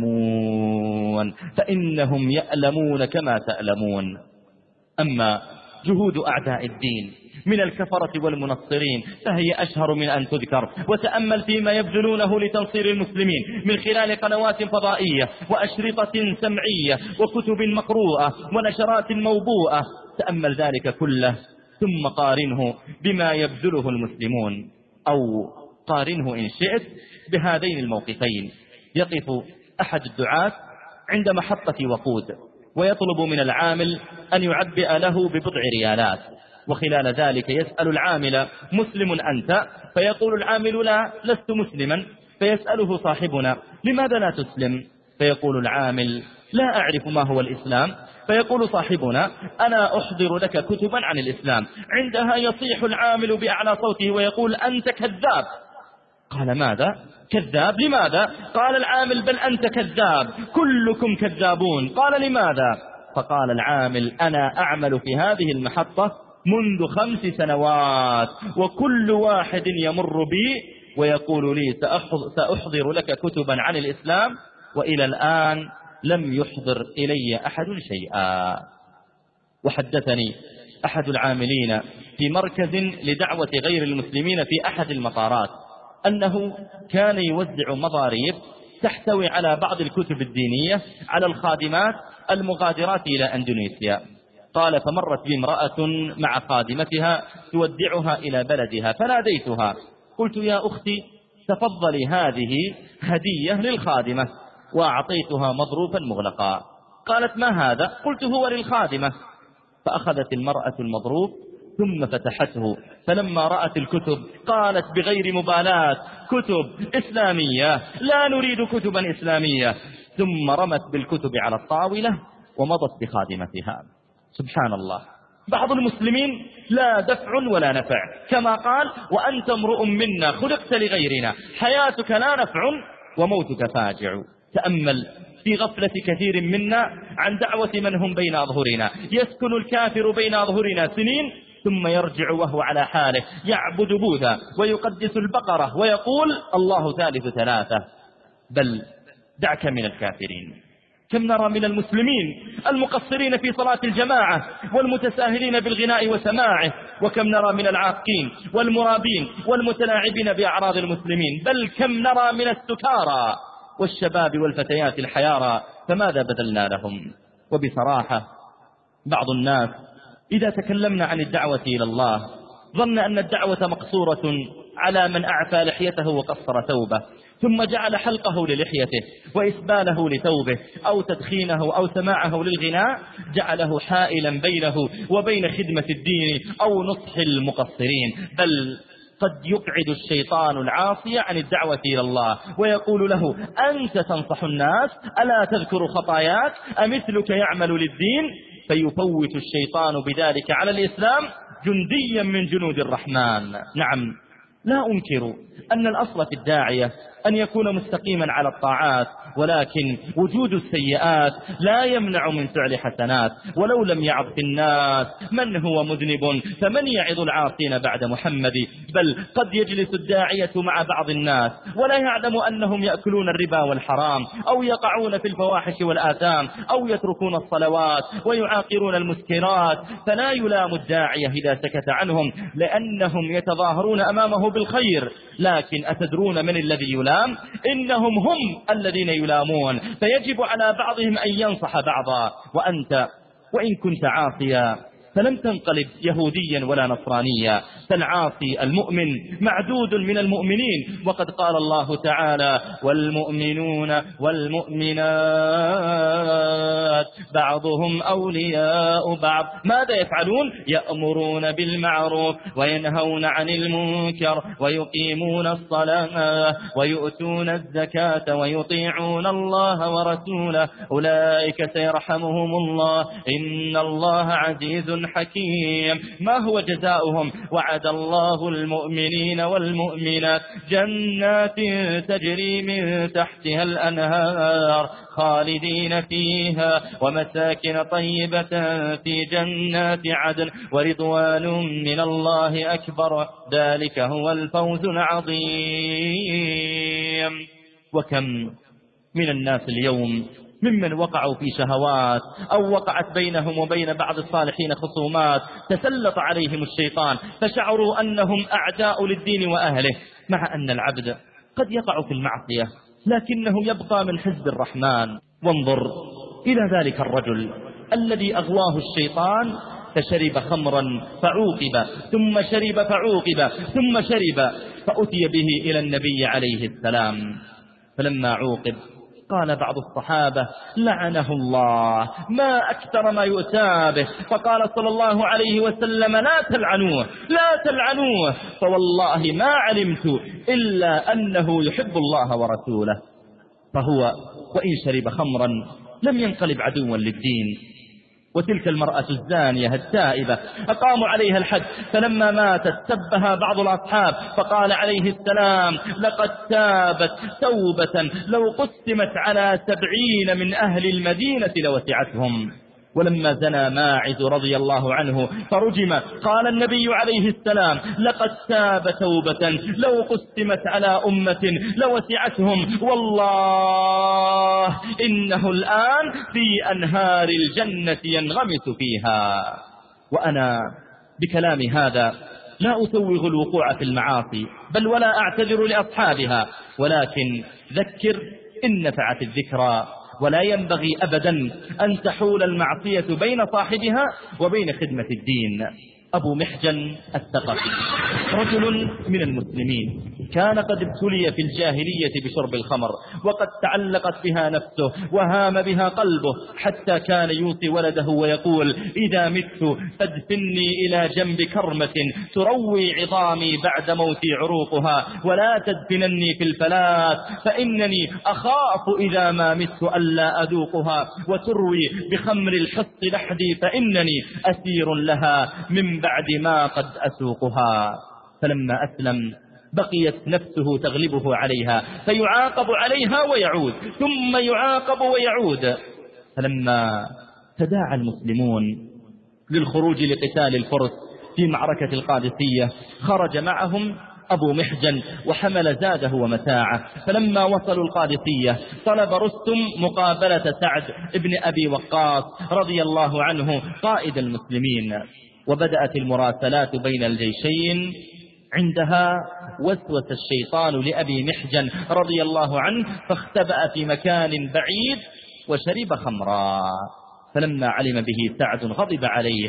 تألمون فإنهم يألمون كما تألمون. أما جهود أعداء الدين من الكفرة والمنصرين فهي أشهر من أن تذكر، وتأمل فيما يبذلونه لتنصير المسلمين من خلال قنوات فضائية وأشرطة سمعية وكتب مقروءة ونشرات موبوءة. تأمل ذلك كله ثم قارنه بما يبذله المسلمون، أو قارنه إن شئت بهذين الموقفين. يقف أحد الدعاة عند محطة وقود ويطلب من العامل أن يعبئ له ببضع ريالات، وخلال ذلك يسأل العامل: مسلم أنت؟ فيقول العامل: لا، لست مسلما. فيسأله صاحبنا: لماذا لا تسلم؟ فيقول العامل: لا أعرف ما هو الإسلام. فيقول صاحبنا: أنا أحضر لك كتبا عن الإسلام. عندها يصيح العامل بأعلى صوته ويقول: أنت كذاب. قال: ماذا؟ كذاب؟ لماذا؟ قال العامل: بل أنت كذاب، كلكم كذابون. قال: لماذا؟ فقال العامل: أنا أعمل في هذه المحطة منذ خمس سنوات، وكل واحد يمر بي ويقول لي سأحضر لك كتبا عن الإسلام، وإلى الآن لم يحضر إلي أحد شيئا. وحدثني أحد العاملين في مركز لدعوة غير المسلمين في أحد المطارات أنه كان يوزع مضاريب تحتوي على بعض الكتب الدينية على الخادمات المغادرات إلى أندونيسيا. قال: فمرت بي امرأة مع خادمتها تودعها إلى بلدها، فناديتها قلت: يا أختي تفضلي، هذه هدية للخادمة، وأعطيتها مظروفا مغلقا. قالت: ما هذا؟ قلت: هو للخادمة. فأخذت المرأة المظروف ثم فتحته، فلما رأت الكتب قالت بغير مبالاة: كتب إسلامية، لا نريد كتبا إسلامية. ثم رمت بالكتب على الطاولة ومضت بخادمتها. سبحان الله، بعض المسلمين لا دفع ولا نفع، كما قال: وأنت امرؤ منا خلقت لغيرنا، حياتك لا نفع وموتك فاجع. تأمل في غفلة كثير منا عن دعوة من هم بين أظهرنا. يسكن الكافر بين أظهرنا سنين ثم يرجع وهو على حاله يعبد بوذا ويقدس البقرة ويقول: الله ثالث ثلاثة. بل دعك من الكافرين، كم نرى من المسلمين المقصرين في صلاة الجماعة والمتساهلين بالغناء وسماعه، وكم نرى من العاقين والمرابين والمتلاعبين بأعراض المسلمين، بل كم نرى من السكارى والشباب والفتيات الحيارى، فماذا بذلنا لهم؟ وبصراحة بعض الناس إذا تكلمنا عن الدعوة إلى الله ظن أن الدعوة مقصورة على من أعفى لحيته وقصر ثوبه، ثم جعل حلقه للحيته وإسباله لثوبه أو تدخينه أو سماعه للغناء جعله حائلا بينه وبين خدمة الدين أو نصح المقصرين، بل قد يقعد الشيطان العاصي عن الدعوة إلى الله ويقول له: أنت تنصح الناس، ألا تذكر خطاياك، أمثلك يعمل للدين؟ فيفوت الشيطان بذلك على الإسلام جنديا من جنود الرحمن. نعم، لا أنكر أن الأصل في الداعية أن يكون مستقيما على الطاعات، ولكن وجود السيئات لا يمنع من فعل حسنات. ولو لم يعظ في الناس من هو مذنب فمن يعظ العاصين بعد محمد؟ بل قد يجلس الداعية مع بعض الناس ولا يعلم أنهم يأكلون الربا والحرام أو يقعون في الفواحش والآثام أو يتركون الصلوات ويعاقرون المسكرات، فلا يلام الداعية إذا سكت عنهم لأنهم يتظاهرون أمامه بالخير. لكن أتدرون من الذي يلام؟ إنهم هم الذين يلامون، فيجب على بعضهم أن ينصح بعضا. وأنت وإن كنت عاصيا فلم تنقلب يهوديا ولا نصرانيا، فالعاصي المؤمن معدود من المؤمنين، وقد قال الله تعالى: والمؤمنون والمؤمنات بعضهم أولياء بعض. ماذا يفعلون؟ يأمرون بالمعروف وينهون عن المنكر ويقيمون الصلاة ويؤتون الزكاة ويطيعون الله ورسوله، أولئك سيرحمهم الله إن الله عزيز حكيم. ما هو جزاؤهم؟ وعد الله المؤمنين والمؤمنات جنات تجري من تحتها الأنهار خالدين فيها ومساكن طيبة في جنات عدن ورضوان من الله أكبر، ذلك هو الفوز العظيم. وكم من الناس اليوم ممن وقعوا في شهوات أو وقعت بينهم وبين بعض الصالحين خصومات تسلط عليهم الشيطان فشعروا أنهم أعداء للدين وأهله، مع أن العبد قد يقع في المعصية لكنه يبقى من حزب الرحمن. وانظر إلى ذلك الرجل الذي أغواه الشيطان فشرب خمرا فعوقب، ثم شرب فعوقب، ثم شرب، فأتي به إلى النبي عليه السلام. فلما عوقب قال بعض الصحابة: لعنه الله، ما أكثر ما يؤتى به. فقال صلى الله عليه وسلم: لا تلعنوه، لا تلعنوه، فوالله ما علمت إلا أنه يحب الله ورسوله. فهو وإن شرب خمرا لم ينقلب عدوا للدين. وتلك المرأة الزانية التائبة أقاموا عليها الحد، فلما ماتت سبها بعض الأصحاب فقال عليه السلام: لقد تابت توبة لو قسمت على سبعين من أهل المدينة لوسعتهم. ولما زنى ماعز رضي الله عنه فرجم قال النبي عليه السلام: لقد تاب توبة لو قسمت على أمة لوسعتهم، والله إنه الآن في أنهار الجنة ينغمس فيها. وأنا بكلامي هذا لا أسوغ الوقوع في المعاصي بل ولا أعتذر لأصحابها، ولكن ذكر إن نفعت الذكرى، ولا ينبغي أبدا أن تحول المعصية بين صاحبها وبين خدمة الدين. أبو محجن الثقفي رجل من المسلمين، كان قد ابتلي في الجاهلية بشرب الخمر، وقد تعلقت بها نفسه وهام بها قلبه، حتى كان يوصي ولده ويقول: إذا مت فادفني إلى جنب كرمة تروي عظامي بعد موتي عروقها، ولا تدفنني في الفلات، فإنني أخاف إذا ما مت ألا أذوقها، وتروي بخمر الحص لحدي فإنني أسير لها من بعد ما قد أسوقها. فلما أسلم بقيت نفسه تغلبه عليها، فيعاقب عليها ويعود، ثم يعاقب ويعود. فلما تداعى المسلمون للخروج لقتال الفرس في معركة القادسية خرج معهم أبو محجن وحمل زاده ومتاعه. فلما وصلوا القادسية طلب رستم مقابلة سعد ابن أبي وقاص رضي الله عنه قائد المسلمين، وبدأت المراسلات بين الجيشين. عندها وسوس الشيطان لأبي محجن رضي الله عنه فاختبأ في مكان بعيد وشرب خمرا. فلما علم به سعد غضب عليه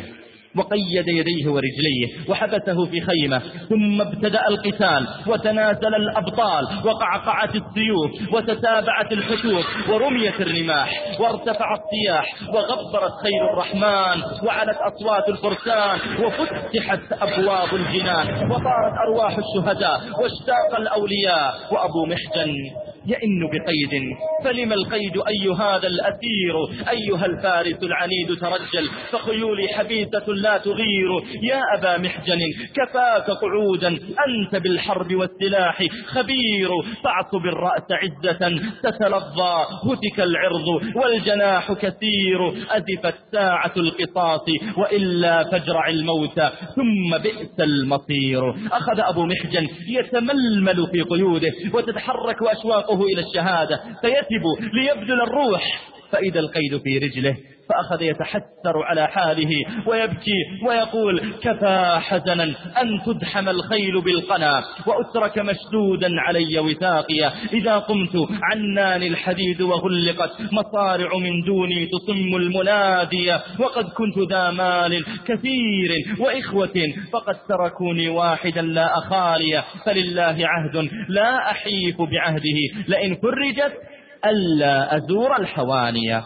وقيد يديه ورجليه وحبسه في خيمة. ثم ابتدأ القتال وتنازل الأبطال وقعقعت السيوف وتتابعت الحشوش ورميت الرماح وارتفع الصياح وغبرت خيل الرحمن وعلت أصوات الفرسان وفتحت أبواب الجنان وطارت أرواح الشهداء واشتاق الأولياء. وأبو محجن يئن بقيد، فلم القيد أي هذا الأسير؟ أيها الفارس العنيد ترجل، فخيولي حبيسة لا تغير. يا أبا محجن كفاك قعودا، أنت بالحرب والسلاح خبير. فاعصب الرأس عزة تتلظى، هتك العرض والجناح كثير. أزفت ساعة القصاص وإلا فاجرع الموت ثم بئس المصير. أخذ أبو محجن يتململ في قيوده وتتحرك أشواقه إلى الشهادة، فيثب ليبذل الروح، فإذا القيد في رجله، فأخذ يتحسر على حاله ويبكي ويقول: كفى حزنا أن تدحم الخيل بالقنا وأترك مشدودا علي وثاقيا. إذا قمت عنان الحديد وغلقت مصارع من دوني تصم المنادي. وقد كنت ذا مال كثير وإخوة فقد تركوني واحدا لا أخالي. فلله عهد لا أحيف بعهده، لئن فرجت ألا أزور الحواني.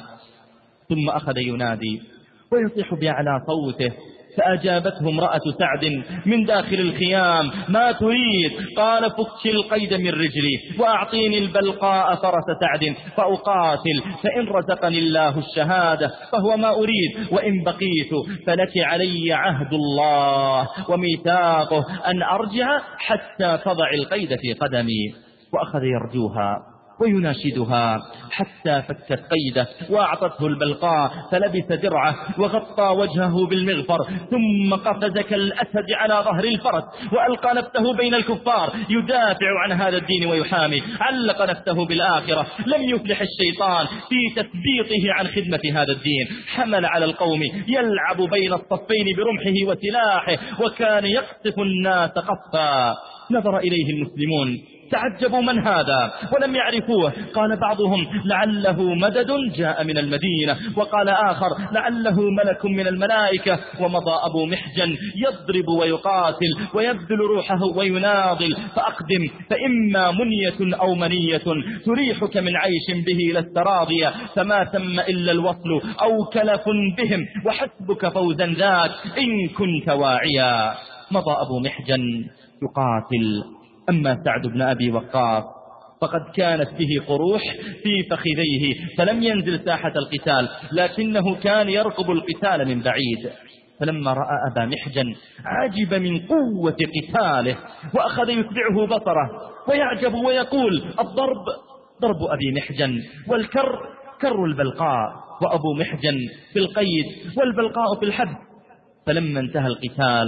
ثم أخذ ينادي ويصيح بأعلى صوته، فأجابته امرأة سعد من داخل الخيام: ما تريد؟ قال: فك القيد من رجلي وأعطيني البلقاء فرس سعد فأقاتل، فإن رزقني الله الشهادة فهو ما أريد، وإن بقيت فلك علي عهد الله وميثاقه أن أرجع حتى تضع القيد في قدمي. وأخذ يرجوها ويناشدها حتى فكت قيده وأعطته البلقاء، فلبس درعه وغطى وجهه بالمغفر، ثم قفز كالأسد على ظهر الفرس وألقى نفسه بين الكفار يدافع عن هذا الدين ويحامي. علق نفسه بالآخرة، لم يفلح الشيطان في تثبيطه عن خدمة هذا الدين. حمل على القوم يلعب بين الصفين برمحه وسلاحه، وكان يقصف الناس قصفا. نظر إليه المسلمون تعجبوا: من هذا؟ ولم يعرفوه. قال بعضهم: لعله مدد جاء من المدينة، وقال آخر: لعله ملك من الملائكة. ومضى أبو محجن يضرب ويقاتل ويبذل روحه ويناضل. فأقدم، فإما منية أو منية تريحك من عيش به لست راضيا، فما ثم إلا الوصل أو كلف بهم، وحسبك فوزا ذاك إن كنت واعيا. مضى أبو محجن يقاتل. أما سعد بن أبي وقاص فقد كانت به قروح في فخذيه، فلم ينزل ساحة القتال، لكنه كان يرقب القتال من بعيد. فلما رأى أبا محجن عجب من قوة قتاله، وأخذ يتبعه بصره ويعجب ويقول: الضرب ضرب أبي محجن، والكر كر البلقاء، وأبو محجن في القيد والبلقاء في الحبس. فلما انتهى القتال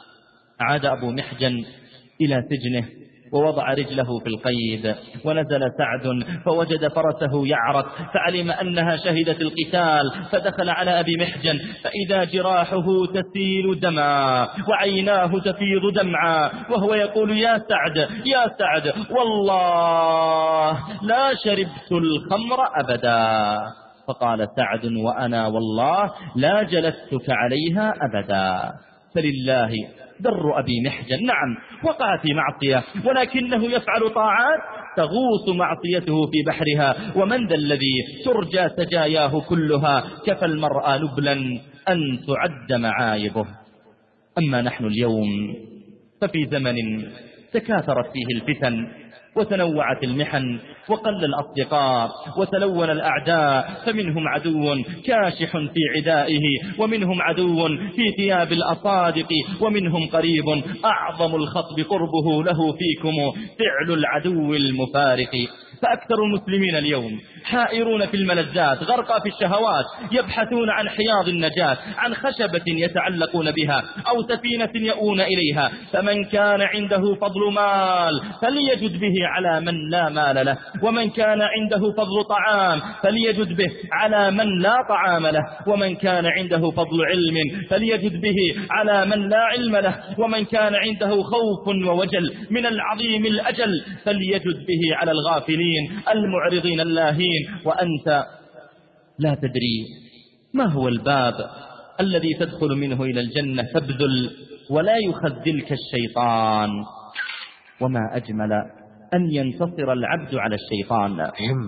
عاد أبو محجن إلى سجنه ووضع رجله في القيد، ونزل سعد فوجد فرسه يعرق، فعلم أنها شهدت القتال، فدخل على أبي محجن فإذا جراحه تسيل دما وعيناه تفيض دمعا، وهو يقول: يا سعد يا سعد، والله لا شربت الخمر أبدا. فقال سعد: وأنا والله لا جلستك عليها أبدا. فلله در أبي محجن، نعم وقع في معصية، ولكنه يفعل طاعات تغوص معصيته في بحرها. ومن ذا الذي ترجى سجاياه كلها؟ كفى المرأة نبلا أن تعد معايبه. أما نحن اليوم ففي زمن تكاثرت فيه الفتن وتنوعت المحن وقل الأصدقاء وتلون الأعداء، فمنهم عدو كاشح في عدائه، ومنهم عدو في ثياب الأصادق، ومنهم قريب أعظم الخطب قربه له فيكم فعل العدو المفارق. فأكثر المسلمين اليوم حائرون في الملذات، غرقى في الشهوات، يبحثون عن حياض النجاة، عن خشبة يتعلقون بها أو سفينة يؤون إليها. فمن كان عنده فضل مال فليجد به على من لا مال له، ومن كان عنده فضل طعام فليجد به على من لا طعام له، ومن كان عنده فضل علم فليجد به على من لا علم له، ومن كان عنده خوف ووجل من العظيم الأجل فليجد به على الغافلين المعرضين اللاهين. وأنت لا تدري ما هو الباب الذي تدخل منه إلى الجنة فابذل ولا يخذلك الشيطان. وما أجمل أن ينتصر العبد على الشيطان.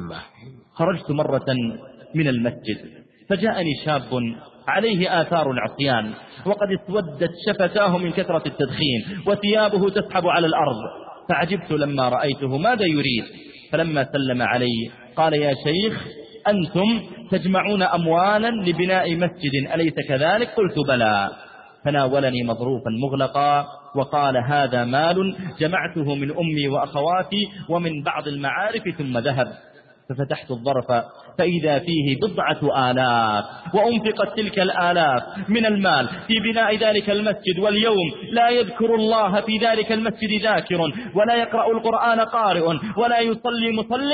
خرجت مرة من المسجد فجاءني شاب عليه آثار العصيان وقد اسودت شفتاه من كثرة التدخين وثيابه تسحب على الأرض، فعجبت لما رأيته ماذا يريد، فلما سلم علي قال: يا شيخ أنتم تجمعون أموالا لبناء مسجد أليس كذلك؟ قلت: بلى. فناولني مظروفا مغلقا وقال: هذا مال جمعته من أمي وأخواتي ومن بعض المعارف ثم ذهب. ففتحت الظرف فإذا فيه بضعة آلاف، وأنفقت تلك الآلاف من المال في بناء ذلك المسجد، واليوم لا يذكر الله في ذلك المسجد ذاكر، ولا يقرأ القرآن قارئ، ولا يصلي مصل،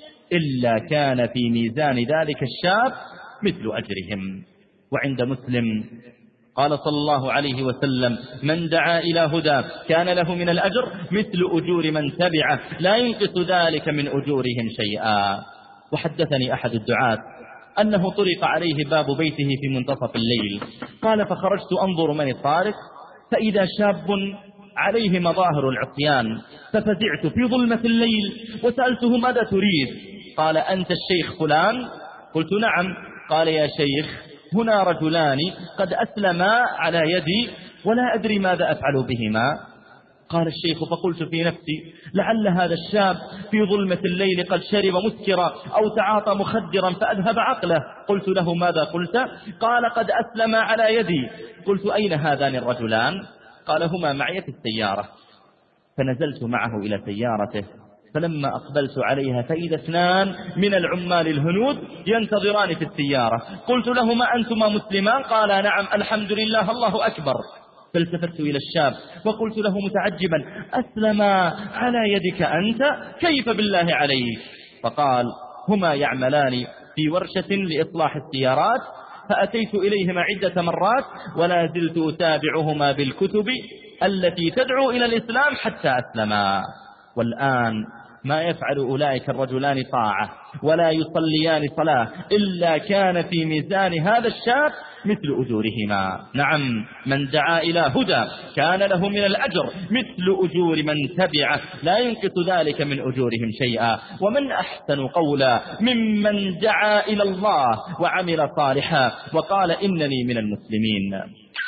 إلا كان في ميزان ذلك الشاب مثل أجرهم. وعند مسلم قال صلى الله عليه وسلم: من دعا إلى هدى كان له من الأجر مثل أجور من تبعه لا ينقص ذلك من أجورهم شيئا. وحدثني أحد الدعاة أنه طرق عليه باب بيته في منتصف الليل، قال: فخرجت أنظر من الطارق فإذا شاب عليه مظاهر العصيان، ففزعت في ظلمة الليل وسألته: ماذا تريد؟ قال: أنت الشيخ فلان؟ قلت: نعم. قال: يا شيخ هنا رجلان قد أسلما على يدي ولا أدري ماذا أفعل بهما. قال الشيخ: فقلت في نفسي: لعل هذا الشاب في ظلمة الليل قد شرب مسكرا أو تعاطى مخدرا فأذهب عقله. قلت له: ماذا قلت؟ قال: قد أسلم على يدي. قلت: أين هذان الرجلان؟ قال: هما معي في السيارة. فنزلت معه إلى سيارته، فلما أقبلت عليها فإذا اثنان من العمال الهنود ينتظران في السيارة. قلت لهما: أنتما مسلمان؟ قال: نعم الحمد لله الله أكبر. فالتفت إلى الشاب وقلت له متعجبا: أسلم على يدك أنت؟ كيف بالله عليك؟ فقال: هما يعملان في ورشة لإصلاح السيارات، فأتيت إليهما عدة مرات ولا زلت أتابعهما بالكتب التي تدعو إلى الإسلام حتى أسلما. والآن ما يفعل أولئك الرجلان طاعة ولا يصليان صلاة إلا كان في ميزان هذا الشاب مثل أجورهما. نعم، من دعا إلى هدى كان له من الأجر مثل أجور من تبعه لا ينقص ذلك من أجورهم شيئا. ومن أحسن قولا ممن دعا إلى الله وعمل صالحا وقال إنني من المسلمين.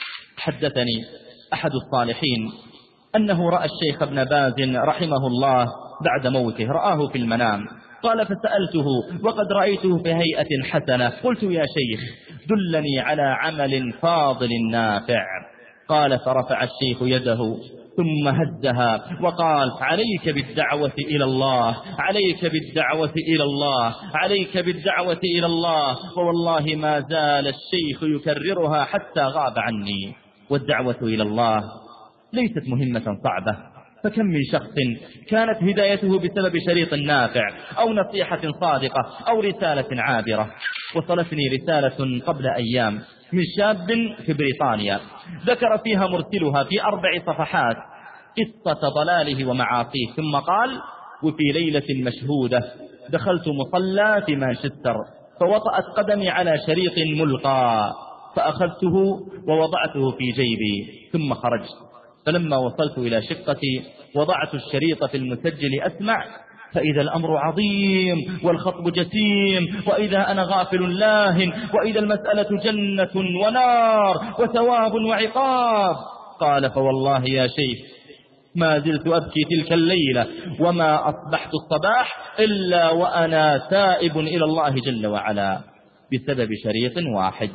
حدثني أحد الصالحين أنه رأى الشيخ ابن باز رحمه الله بعد موته، رآه في المنام. قال: فسألته وقد رأيته في هيئة حسنة، قلت: يا شيخ دلني على عمل فاضل نافع. قال: فرفع الشيخ يده ثم هزها وقال: عليك بالدعوة إلى الله، عليك بالدعوة إلى الله، عليك بالدعوة إلى الله. ووالله ما زال الشيخ يكررها حتى غاب عني. والدعوة إلى الله ليست مهمة صعبة، فكم من شخص كانت هدايته بسبب شريط نافع أو نصيحة صادقة أو رسالة عابرة. وصلتني رسالة قبل أيام من شاب في بريطانيا ذكر فيها مرسلها في أربع صفحات قصة ضلاله ومعاصيه، ثم قال: وفي ليلة مشهودة دخلت مصلى في مانشستر فوطأت قدمي على شريط ملقى، فأخذته ووضعته في جيبي ثم خرجت. فلما وصلت إلى شقتي وضعت الشريط في المسجل أسمع، فإذا الأمر عظيم والخطب جسيم، وإذا أنا غافل لاهٍ، وإذا المسألة جنة ونار وثواب وعقاب. قال: فوالله يا شيخ ما زلت أبكي تلك الليلة وما أصبحت الصباح إلا وأنا تائب إلى الله جل وعلا بسبب شريط واحد.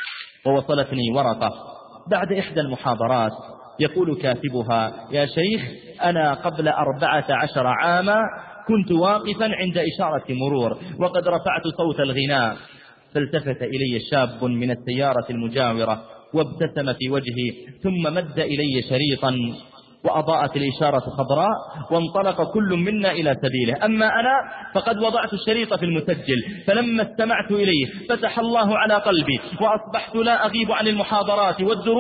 ووصلتني ورقة بعد إحدى المحاضرات يقول كاتبها: يا شيخ أنا قبل أربعة عشر عاما كنت واقفا عند إشارة مرور وقد رفعت صوت الغناء، فالتفت إلي شاب من السيارة المجاورة وابتسم في وجهي ثم مد إلي شريطا وأضاءت الإشارة خضراء وانطلق كل منا إلى سبيله. أما أنا فقد وضعت الشريط في المسجل، فلما استمعت إليه فتح الله على قلبي وأصبحت لا أغيب عن المحاضرات والدروس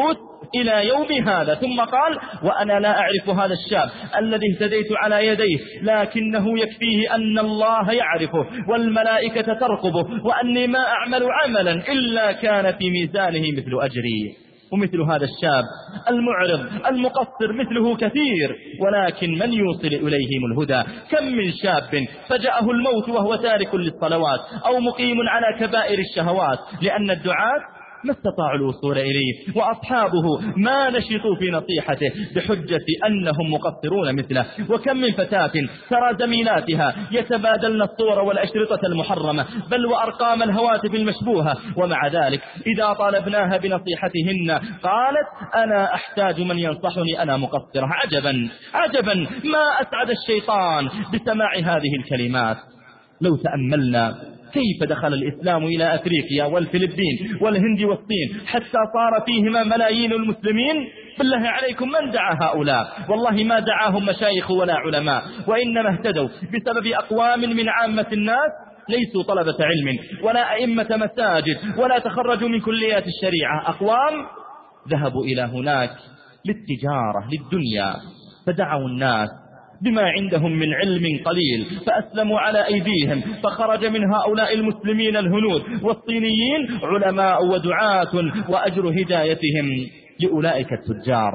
إلى يوم هذا. ثم قال: وأنا لا أعرف هذا الشاب الذي اهتديت على يديه، لكنه يكفيه أن الله يعرفه والملائكة ترقبه، وأني ما أعمل عملا إلا كان في ميزانه مثل أجري. ومثل هذا الشاب المعرض المقصر مثله كثير، ولكن من يوصل إليهم الهدى؟ كم من شاب فجأه الموت وهو تارك للصلوات أو مقيم على كبائر الشهوات، لأن الدعاة ما استطاعوا الوصول إليه، وأصحابه ما نشطوا في نصيحته بحجة أنهم مقصرون مثله. وكم من فتاة ترى زميلاتها يتبادلن الصور والأشرطة المحرمة، بل وأرقام الهواتف المشبوهة، ومع ذلك إذا طالبناها بنصيحتهن قالت: أنا أحتاج من ينصحني، أنا مقصرة. عجبا عجبا ما أسعد الشيطان بسماع هذه الكلمات. لو تأملنا كيف دخل الإسلام إلى أفريقيا والفلبين والهند والصين حتى صار فيهما ملايين المسلمين، بالله عليكم من دعا هؤلاء؟ والله ما دعاهم مشايخ ولا علماء، وإنما اهتدوا بسبب أقوام من عامة الناس ليسوا طلبة علم ولا أئمة مساجد ولا تخرجوا من كليات الشريعة. أقوام ذهبوا إلى هناك للتجارة للدنيا، فدعوا الناس بما عندهم من علم قليل، فأسلموا على أيديهم، فخرج من هؤلاء المسلمين الهنود والصينيين علماء ودعاة، وأجر هدايتهم لأولئك التجار.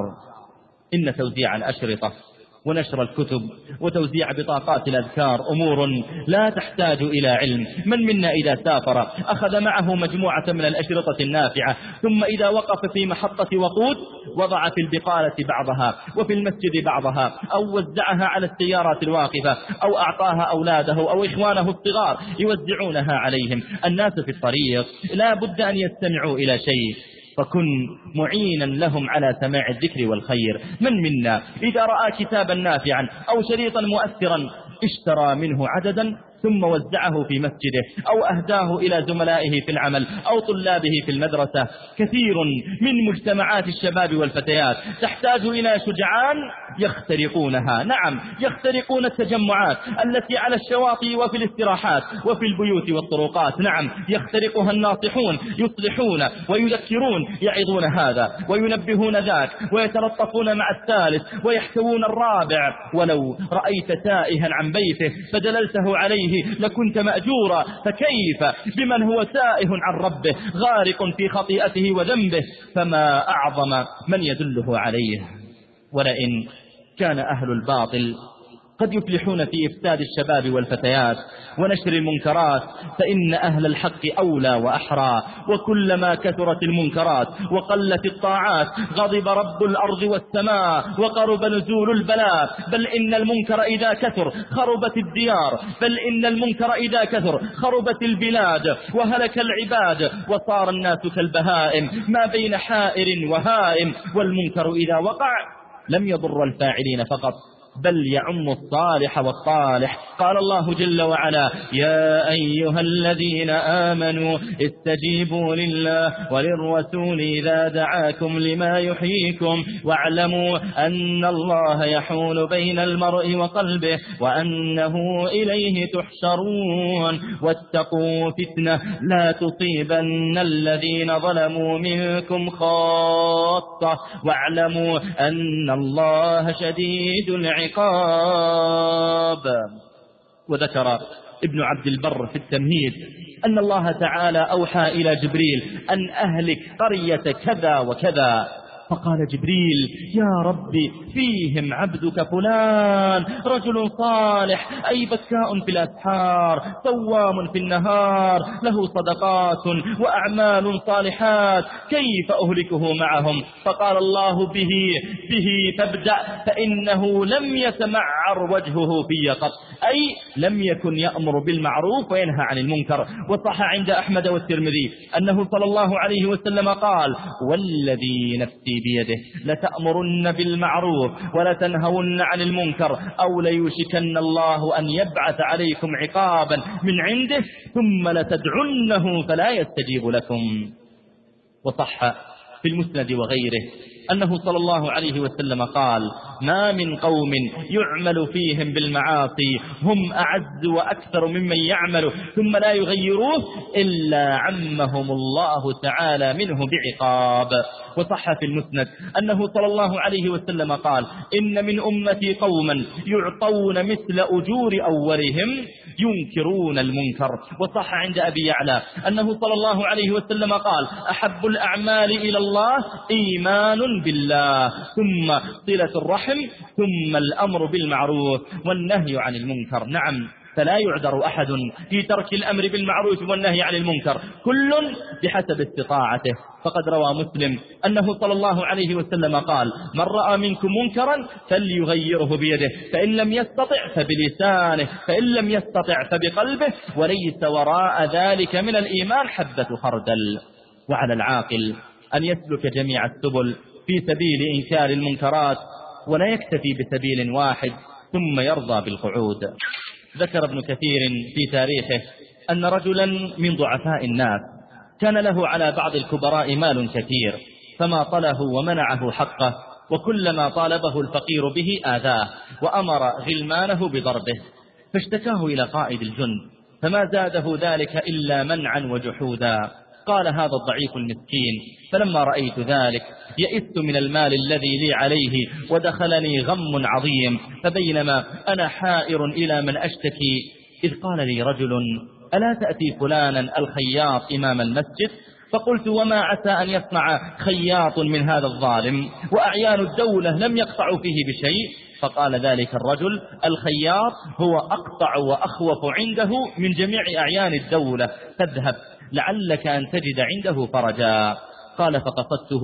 إن توزيع الأشرطة ونشر الكتب وتوزيع بطاقات الأذكار أمور لا تحتاج إلى علم. من منا إذا سافر أخذ معه مجموعة من الأشرطة النافعة، ثم إذا وقف في محطة وقود وضع في البقالة بعضها وفي المسجد بعضها، أو وزعها على السيارات الواقفة، أو أعطاها أولاده أو إخوانه الصغار يوزعونها عليهم. الناس في الطريق لا بد أن يستمعوا إلى شيء، فكن معينا لهم على سماع الذكر والخير. من منا إذا رأى كتابا نافعا أو شريطا مؤثرا اشترى منه عددا ثم وزعه في مسجده، أو أهداه إلى زملائه في العمل أو طلابه في المدرسة. كثير من مجتمعات الشباب والفتيات تحتاج إلى شجعان يخترقونها، نعم يخترقون التجمعات التي على الشواطئ وفي الاستراحات وفي البيوت والطرقات، نعم يخترقها الناصحون، يصلحون ويذكرون، يعظون هذا وينبهون ذاك، ويتلطفون مع الثالث ويحتوون الرابع. ولو رأيت تائها عن بيته فدللته عليه لكنت مأجورا، فكيف بمن هو تائه عن ربه غارق في خطيئته وذنبه؟ فما أعظم من يدله عليه. ولئن كان أهل الباطل قد يفلحون في إفساد الشباب والفتيات ونشر المنكرات، فإن أهل الحق أولى وأحرى. وكلما كثرت المنكرات وقلت الطاعات غضب رب الأرض والسماء وقرب نزول البلاء. بل إن المنكر إذا كثر خربت الديار، بل إن المنكر إذا كثر خربت البلاد وهلك العباد، وصار الناس كالبهائم ما بين حائر وهائم. والمنكر إذا وقع لم يضر الفاعلين فقط، بل يعم الصالح والطالح. قال الله جل وعلا: يا أيها الذين آمنوا استجيبوا لله وللرسول إذا دعاكم لما يحييكم واعلموا أن الله يحول بين المرء وقلبه وأنه إليه تحشرون واتقوا فتنة لا تصيبن الذين ظلموا منكم خاصة واعلموا أن الله شديد العقاب. وذكر ابن عبد البر في التمهيد أن الله تعالى أوحى إلى جبريل أن أهلك قرية كذا وكذا، فقال جبريل: يا ربي فيهم عبدك فلان رجل صالح، أي بكاء في الأسحار صوام في النهار له صدقات وأعمال صالحات، كيف أهلكه معهم؟ فقال الله: به به فابدأ، فإنه لم يتمعر وجهه في قط، أي لم يكن يأمر بالمعروف وينهى عن المنكر. وصح عند أحمد والترمذي أنه صلى الله عليه وسلم قال: والذي نفسي بيده لتأمرن بالمعروف ولتنهون عن المنكر، أو ليوشكن الله أن يبعث عليكم عقابا من عنده ثم لتدعنه فلا يستجيب لكم. وصح في المسند وغيره أنه صلى الله عليه وسلم قال: ما من قوم يعمل فيهم بالمعاصي هم أعز وأكثر ممن يعمل ثم لا يغيروه إلا عمهم الله تعالى منه بعقاب. وصح في المسند أنه صلى الله عليه وسلم قال: إن من أمتي قوما يعطون مثل أجور أولهم ينكرون المنكر. وصح عند أبي يعلى أنه صلى الله عليه وسلم قال: أحب الأعمال إلى الله إيمان بالله ثم صلة الرحم ثم الأمر بالمعروف والنهي عن المنكر. نعم، فلا يعذر أحد في ترك الأمر بالمعروف والنهي عن المنكر، كل بحسب استطاعته. فقد روى مسلم أنه صلى الله عليه وسلم قال: من رأى منكم منكرا فليغيره بيده، فإن لم يستطع فبلسانه، فإن لم يستطع فبقلبه، وليس وراء ذلك من الإيمان حبة خردل. وعلى العاقل أن يسلك جميع السبل في سبيل إنكار المنكرات، ولا يكتفي بسبيل واحد ثم يرضى بالقعود. ذكر ابن كثير في تاريخه أن رجلا من ضعفاء الناس كان له على بعض الكبراء مال كثير، فما طله ومنعه حقه، وكلما طالبه الفقير به آذاه وأمر غلمانه بضربه، فاشتكاه إلى قائد الجند، فما زاده ذلك إلا منعا وجحودا. قال: هذا الضعيف المسكين فلما رأيت ذلك يئست من المال الذي لي عليه ودخلني غم عظيم، فبينما أنا حائر إلى من أشتكي إذ قال لي رجل: ألا تأتي فلانا الخياط إمام المسجد؟ فقلت: وما عسى أن يصنع خياط من هذا الظالم، وأعيان الدولة لم يقطعوا فيه بشيء؟ فقال ذلك الرجل: الخياط هو أقطع وأخوف عنده من جميع أعيان الدولة، فاذهب لعلك أن تجد عنده فرجا. قال: فقصدته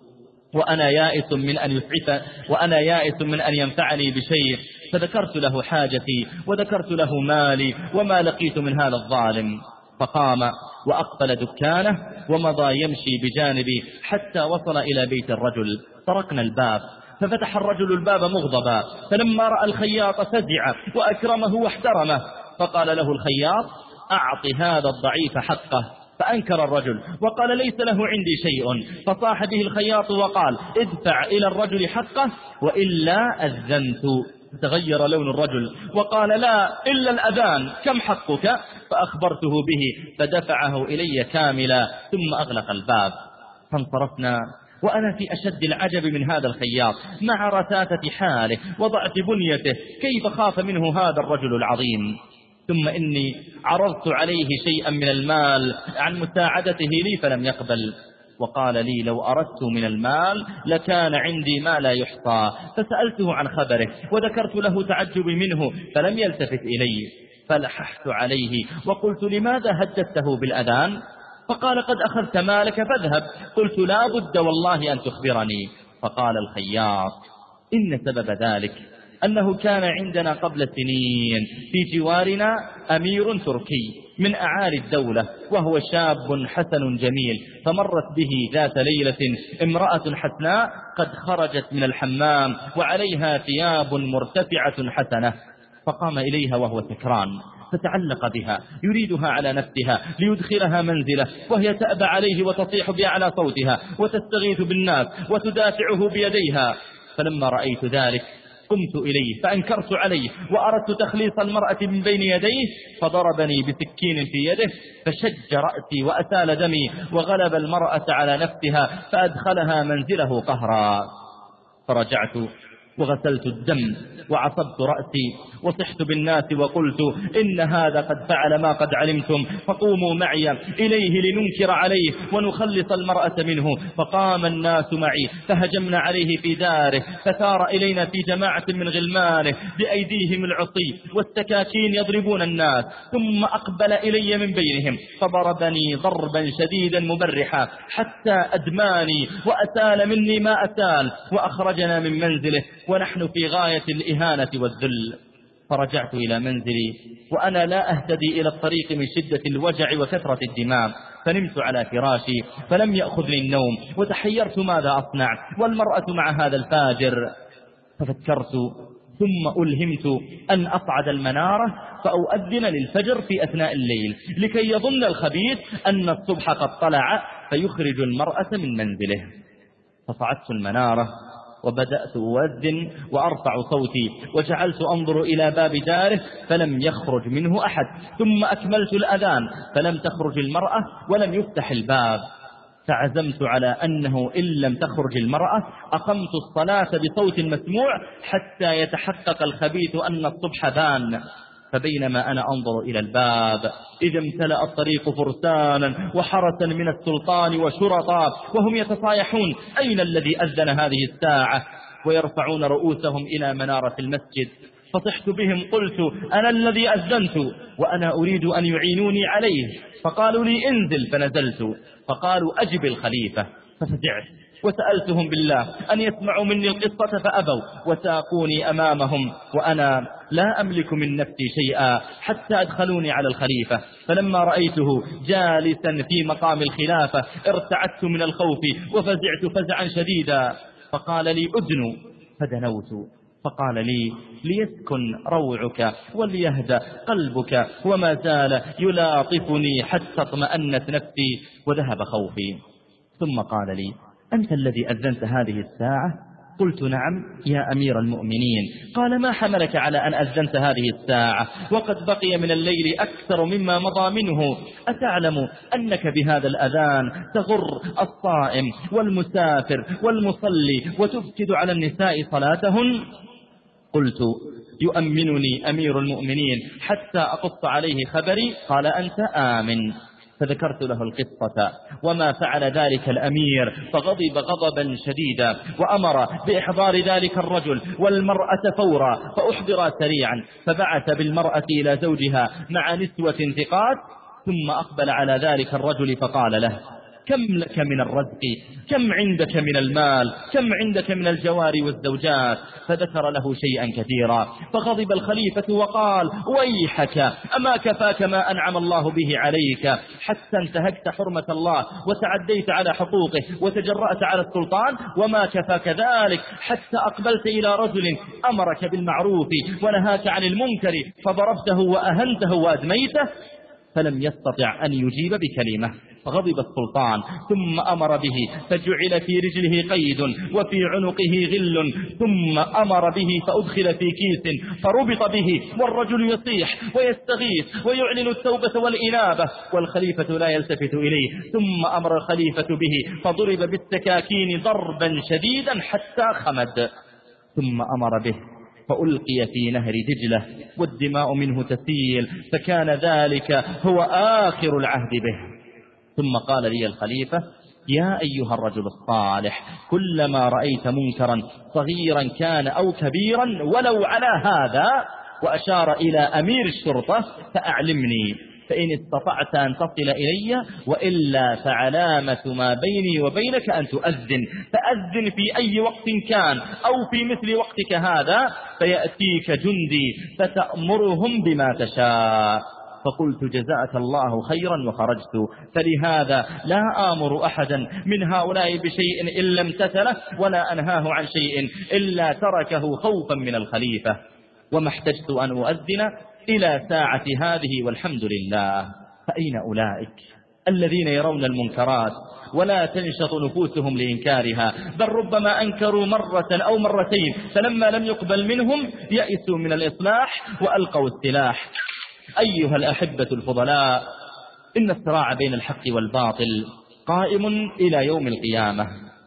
وأنا يائس من أن يسعف وأنا يائس من أن ينفعني بشيء، فذكرت له حاجتي وذكرت له مالي وما لقيت من هذا الظالم. فقام وأقفل دكانه ومضى يمشي بجانبي حتى وصل إلى بيت الرجل. طرقنا الباب ففتح الرجل الباب مغضبا، فلما رأى الخياط فزع وأكرمه واحترمه، فقال له الخياط: أعط هذا الضعيف حقه. فأنكر الرجل وقال: ليس له عندي شيء. فصاح به الخياط وقال: ادفع إلى الرجل حقه وإلا أذنت. تغير لون الرجل وقال: لا إلا الأذان، كم حقك؟ فأخبرته به فدفعه إلي كاملا ثم أغلق الباب. فانصرفنا وأنا في أشد العجب من هذا الخياط مع رثاثة حاله وضعف بنيته، كيف خاف منه هذا الرجل العظيم. ثم إني عرضت عليه شيئا من المال عن مساعدته لي فلم يقبل، وقال لي: لو أردت من المال لكان عندي ما لا يحصى. فسألته عن خبره وذكرت له تعجبي منه فلم يلتفت إلي، فلححت عليه وقلت: لماذا هددته بالأذان؟ فقال: قد أخذت مالك فاذهب. قلت: لا بد والله أن تخبرني. فقال الخياط: إن سبب ذلك أنه كان عندنا قبل سنين في جوارنا أمير تركي من أعالي الدولة، وهو شاب حسن جميل، فمرت به ذات ليلة امرأة حسناء قد خرجت من الحمام وعليها ثياب مرتفعة حسنة، فقام إليها وهو سكران فتعلق بها يريدها على نفسها ليدخلها منزله، وهي تأبى عليه وتصيح بأعلى صوتها وتستغيث بالناس وتدافعه بيديها. فلما رأيت ذلك قمت إليه فأنكرت عليه وأردت تخليص المرأة من بين يديه، فضربني بسكين في يده فشج رأسي وأسال دمي، وغلب المرأة على نفسها فأدخلها منزله قهرا. فرجعت وغسلت الدم وعصبت رأسي وصحت بالناس وقلت: إن هذا قد فعل ما قد علمتم، فقوموا معي إليه لننكر عليه ونخلص المرأة منه. فقام الناس معي فهجمنا عليه في داره، فثار إلينا في جماعة من غلمانه بأيديهم العصي والسكاكين يضربون الناس، ثم أقبل إلي من بينهم فضربني ضربا شديدا مبرحا حتى أدماني وأسال مني ما أسال، وأخرجنا من منزله ونحن في غاية الإهانة والذل. فرجعت إلى منزلي وأنا لا أهتدي إلى الطريق من شدة الوجع وكثرة الدماء، فنمت على فراشي فلم يأخذني النوم، وتحيرت ماذا أصنع والمرأة مع هذا الفاجر. ففكرت ثم ألهمت أن أصعد المنارة فأؤذن للفجر في أثناء الليل لكي يظن الخبيث أن الصبح قد طلع فيخرج المرأة من منزله. فصعدت المنارة وبدأت أؤذن وأرفع صوتي، وجعلت أنظر إلى باب داره فلم يخرج منه أحد، ثم أكملت الأذان فلم تخرج المرأة ولم يفتح الباب، فعزمت على أنه إن لم تخرج المرأة أقمت الصلاة بصوت مسموع حتى يتحقق الخبيث أن الصبح بان. فبينما أنا أنظر إلى الباب إذا امتلأ الطريق فرسانا وحرسا من السلطان وشرطا، وهم يتصايحون أين الذي أذن هذه الساعة، ويرفعون رؤوسهم إلى منارة المسجد. فصحت بهم قلت أنا الذي أذنت وأنا أريد أن يعينوني عليه، فقالوا لي انزل، فنزلت، فقالوا أجب الخليفة، ففزعت وسألتهم بالله أن يسمعوا مني القصة فأبوا، وساقوني أمامهم وأنا لا أملك من نفسي شيئا حتى أدخلوني على الخليفة. فلما رأيته جالسا في مقام الخلافة ارتعدت من الخوف وفزعت فزعا شديدا، فقال لي أدنوا، فدنوت، فقال لي ليسكن روعك وليهدأ قلبك، وما زال يلاطفني حتى اطمأنت نفسي وذهب خوفي. ثم قال لي أنت الذي أذنت هذه الساعة؟ قلت نعم يا أمير المؤمنين. قال ما حملك على أن أذنت هذه الساعة وقد بقي من الليل أكثر مما مضى منه؟ أتعلم أنك بهذا الأذان تغر الصائم والمسافر والمصلي وتفسد على النساء صلاتهن؟ قلت يؤمنني أمير المؤمنين حتى أقص عليه خبري؟ قال أنت آمن. فذكرت له القصة وما فعل ذلك الأمير، فغضب غضبا شديدا وأمر بإحضار ذلك الرجل والمرأة فورا، فأحضر سريعا، فبعث بالمرأة إلى زوجها مع نسوة ثقات، ثم أقبل على ذلك الرجل فقال له كم لك من الرزق، كم عندك من المال، كم عندك من الجوار والزوجات؟ فذكر له شيئا كثيرا، فغضب الخليفة وقال ويحك أما كفاك ما أنعم الله به عليك حتى انتهكت حرمة الله وتعديت على حقوقه وتجرأت على السلطان؟ وما كفاك ذلك حتى أقبلت إلى رجل أمرك بالمعروف ونهاك عن المنكر فضربته وأهنته وأدميته؟ فلم يستطع أن يجيب بكلمة، فغضب السلطان ثم أمر به فجعل في رجله قيد وفي عنقه غل، ثم أمر به فأدخل في كيس فربط به، والرجل يصيح ويستغيث ويعلن التوبة والإنابة والخليفة لا يلتفت إليه. ثم أمر الخليفة به فضرب بالسكاكين ضربا شديدا حتى خمد، ثم أمر به فألقي في نهر دجلة والدماء منه تسيل، فكان ذلك هو آخر العهد به. ثم قال لي الخليفة يا أيها الرجل الصالح، كلما رأيت منكرا صغيرا كان أو كبيرا ولو على هذا، وأشار إلى أمير الشرطة، فأعلمني، فإن استطعت أن تصل إلي، وإلا فعلامة ما بيني وبينك أن تؤذن، فأذن في أي وقت كان أو في مثل وقتك هذا، فيأتيك جندي فتأمرهم بما تشاء. فقلت جزاك الله خيرا وخرجت. فلهذا لا آمر أحدا من هؤلاء بشيء إلا امتثله، ولا أنهاه عن شيء إلا تركه خوفا من الخليفة. وما احتجت أن أؤذن إلى ساعة هذه والحمد لله. فأين أولئك الذين يرون المنكرات ولا تنشط نفوسهم لإنكارها، بل ربما أنكروا مرة أو مرتين فلما لم يقبل منهم يأسوا من الإصلاح وألقوا السلاح؟ أيها الأحبة الفضلاء، إن الصراع بين الحق والباطل قائم إلى يوم القيامة،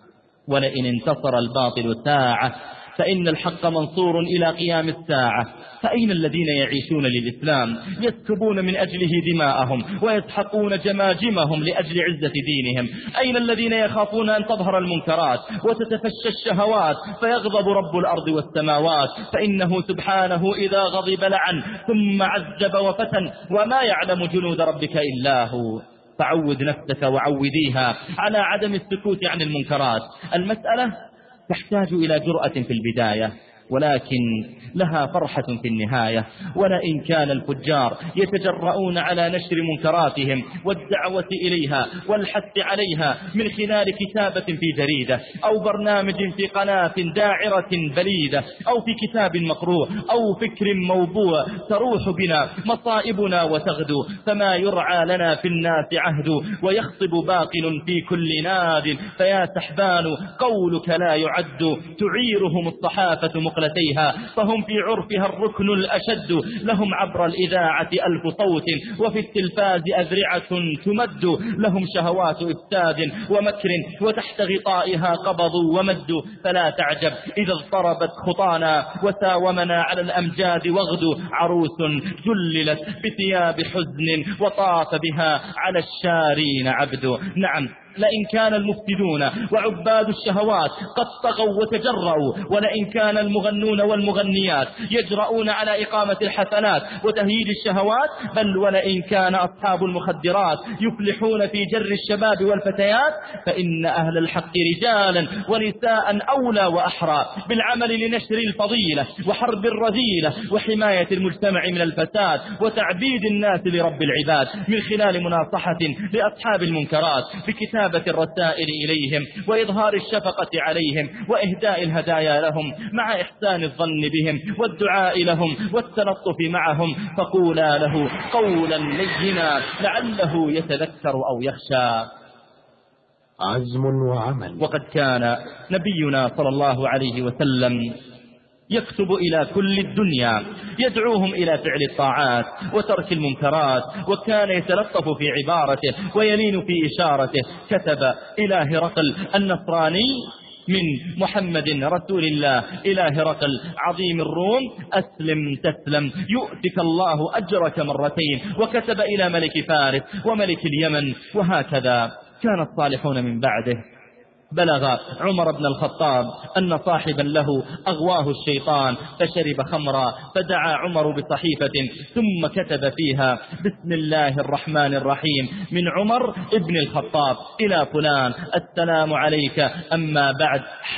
ولئن انتصر الباطل ساعة فإن الحق منصور إلى قيام الساعة. فأين الذين يعيشون للإسلام يسكبون من أجله دماءهم ويسحقون جماجمهم لأجل عزة دينهم؟ أين الذين يخافون أن تظهر المنكرات وتتفشى الشهوات فيغضب رب الأرض والسماوات؟ فإنه سبحانه إذا غضب لعن ثم عذب وفتن، وما يعلم جنود ربك إلا هو. فعود نفسك وعوديها على عدم السكوت عن المنكرات. المسألة تحتاج إلى جرأة في البداية، ولكن لها فرحة في النهاية. ولئن كان الفجار يتجرؤون على نشر منكراتهم والدعوة إليها والحث عليها من خلال كتابة في جريدة أو برنامج في قناة داعرة بليدة أو في كتاب مقروء أو فكر موبوع تروح بنا مصائبنا وتغدو، فما يرعى لنا في الناس عهد ويخطب باطل في كل ناد، فيا سحبان قولك لا يعد، تعيرهم الصحافة مقلتيها فهم في عرفها الركن الأشد، لهم عبر الإذاعة ألف صوت وفي التلفاز أذرعة تمد، لهم شهوات إفساد ومكر وتحت غطائها قبضوا ومدوا، فلا تعجب إذا اضطربت خطانا وساومنا على الأمجاد وغدوا، عروس جللت بثياب حزن وطاف بها على الشارين عبد. نعم، لئن كان المفسدون وعباد الشهوات قد طغوا وتجرؤوا، ولئن كان المغنون والمغنيات يجرؤون على إقامة الحفلات وتهييج الشهوات، بل ولئن كان أصحاب المخدرات يفلحون في جر الشباب والفتيات، فإن أهل الحق رجالا ونساء أولى وأحرى بالعمل لنشر الفضيلة وحرب الرذيلة وحماية المجتمع من الفساد وتعبيد الناس لرب العباد، من خلال مناصحة لأصحاب المنكرات بكتاب الرسائل إليهم وإظهار الشفقة عليهم وإهداء الهدايا لهم مع إحسان الظن بهم والدعاء لهم والتلطف معهم، فقولا له قولا لينا لعله يتذكر أو يخشى. عزم وعمل. وقد كان نبينا صلى الله عليه وسلم يكتب إلى كل الدنيا يدعوهم إلى فعل الطاعات وترك المنكرات، وكان يتلطف في عبارته ويلين في إشارته. كتب إلى هرقل النصراني من محمد رسول الله إلى هرقل عظيم الروم: أسلم تسلم يؤتك الله أجرك مرتين. وكتب إلى ملك فارس وملك اليمن. وهكذا كان الصالحون من بعده. بلغ عمر بن الخطاب أن صاحبا له أغواه الشيطان فشرب خمرا، فدعا عمر بصحيفة ثم كتب فيها: بسم الله الرحمن الرحيم، من عمر ابن الخطاب إلى فلان، السلام عليك، أما بعد،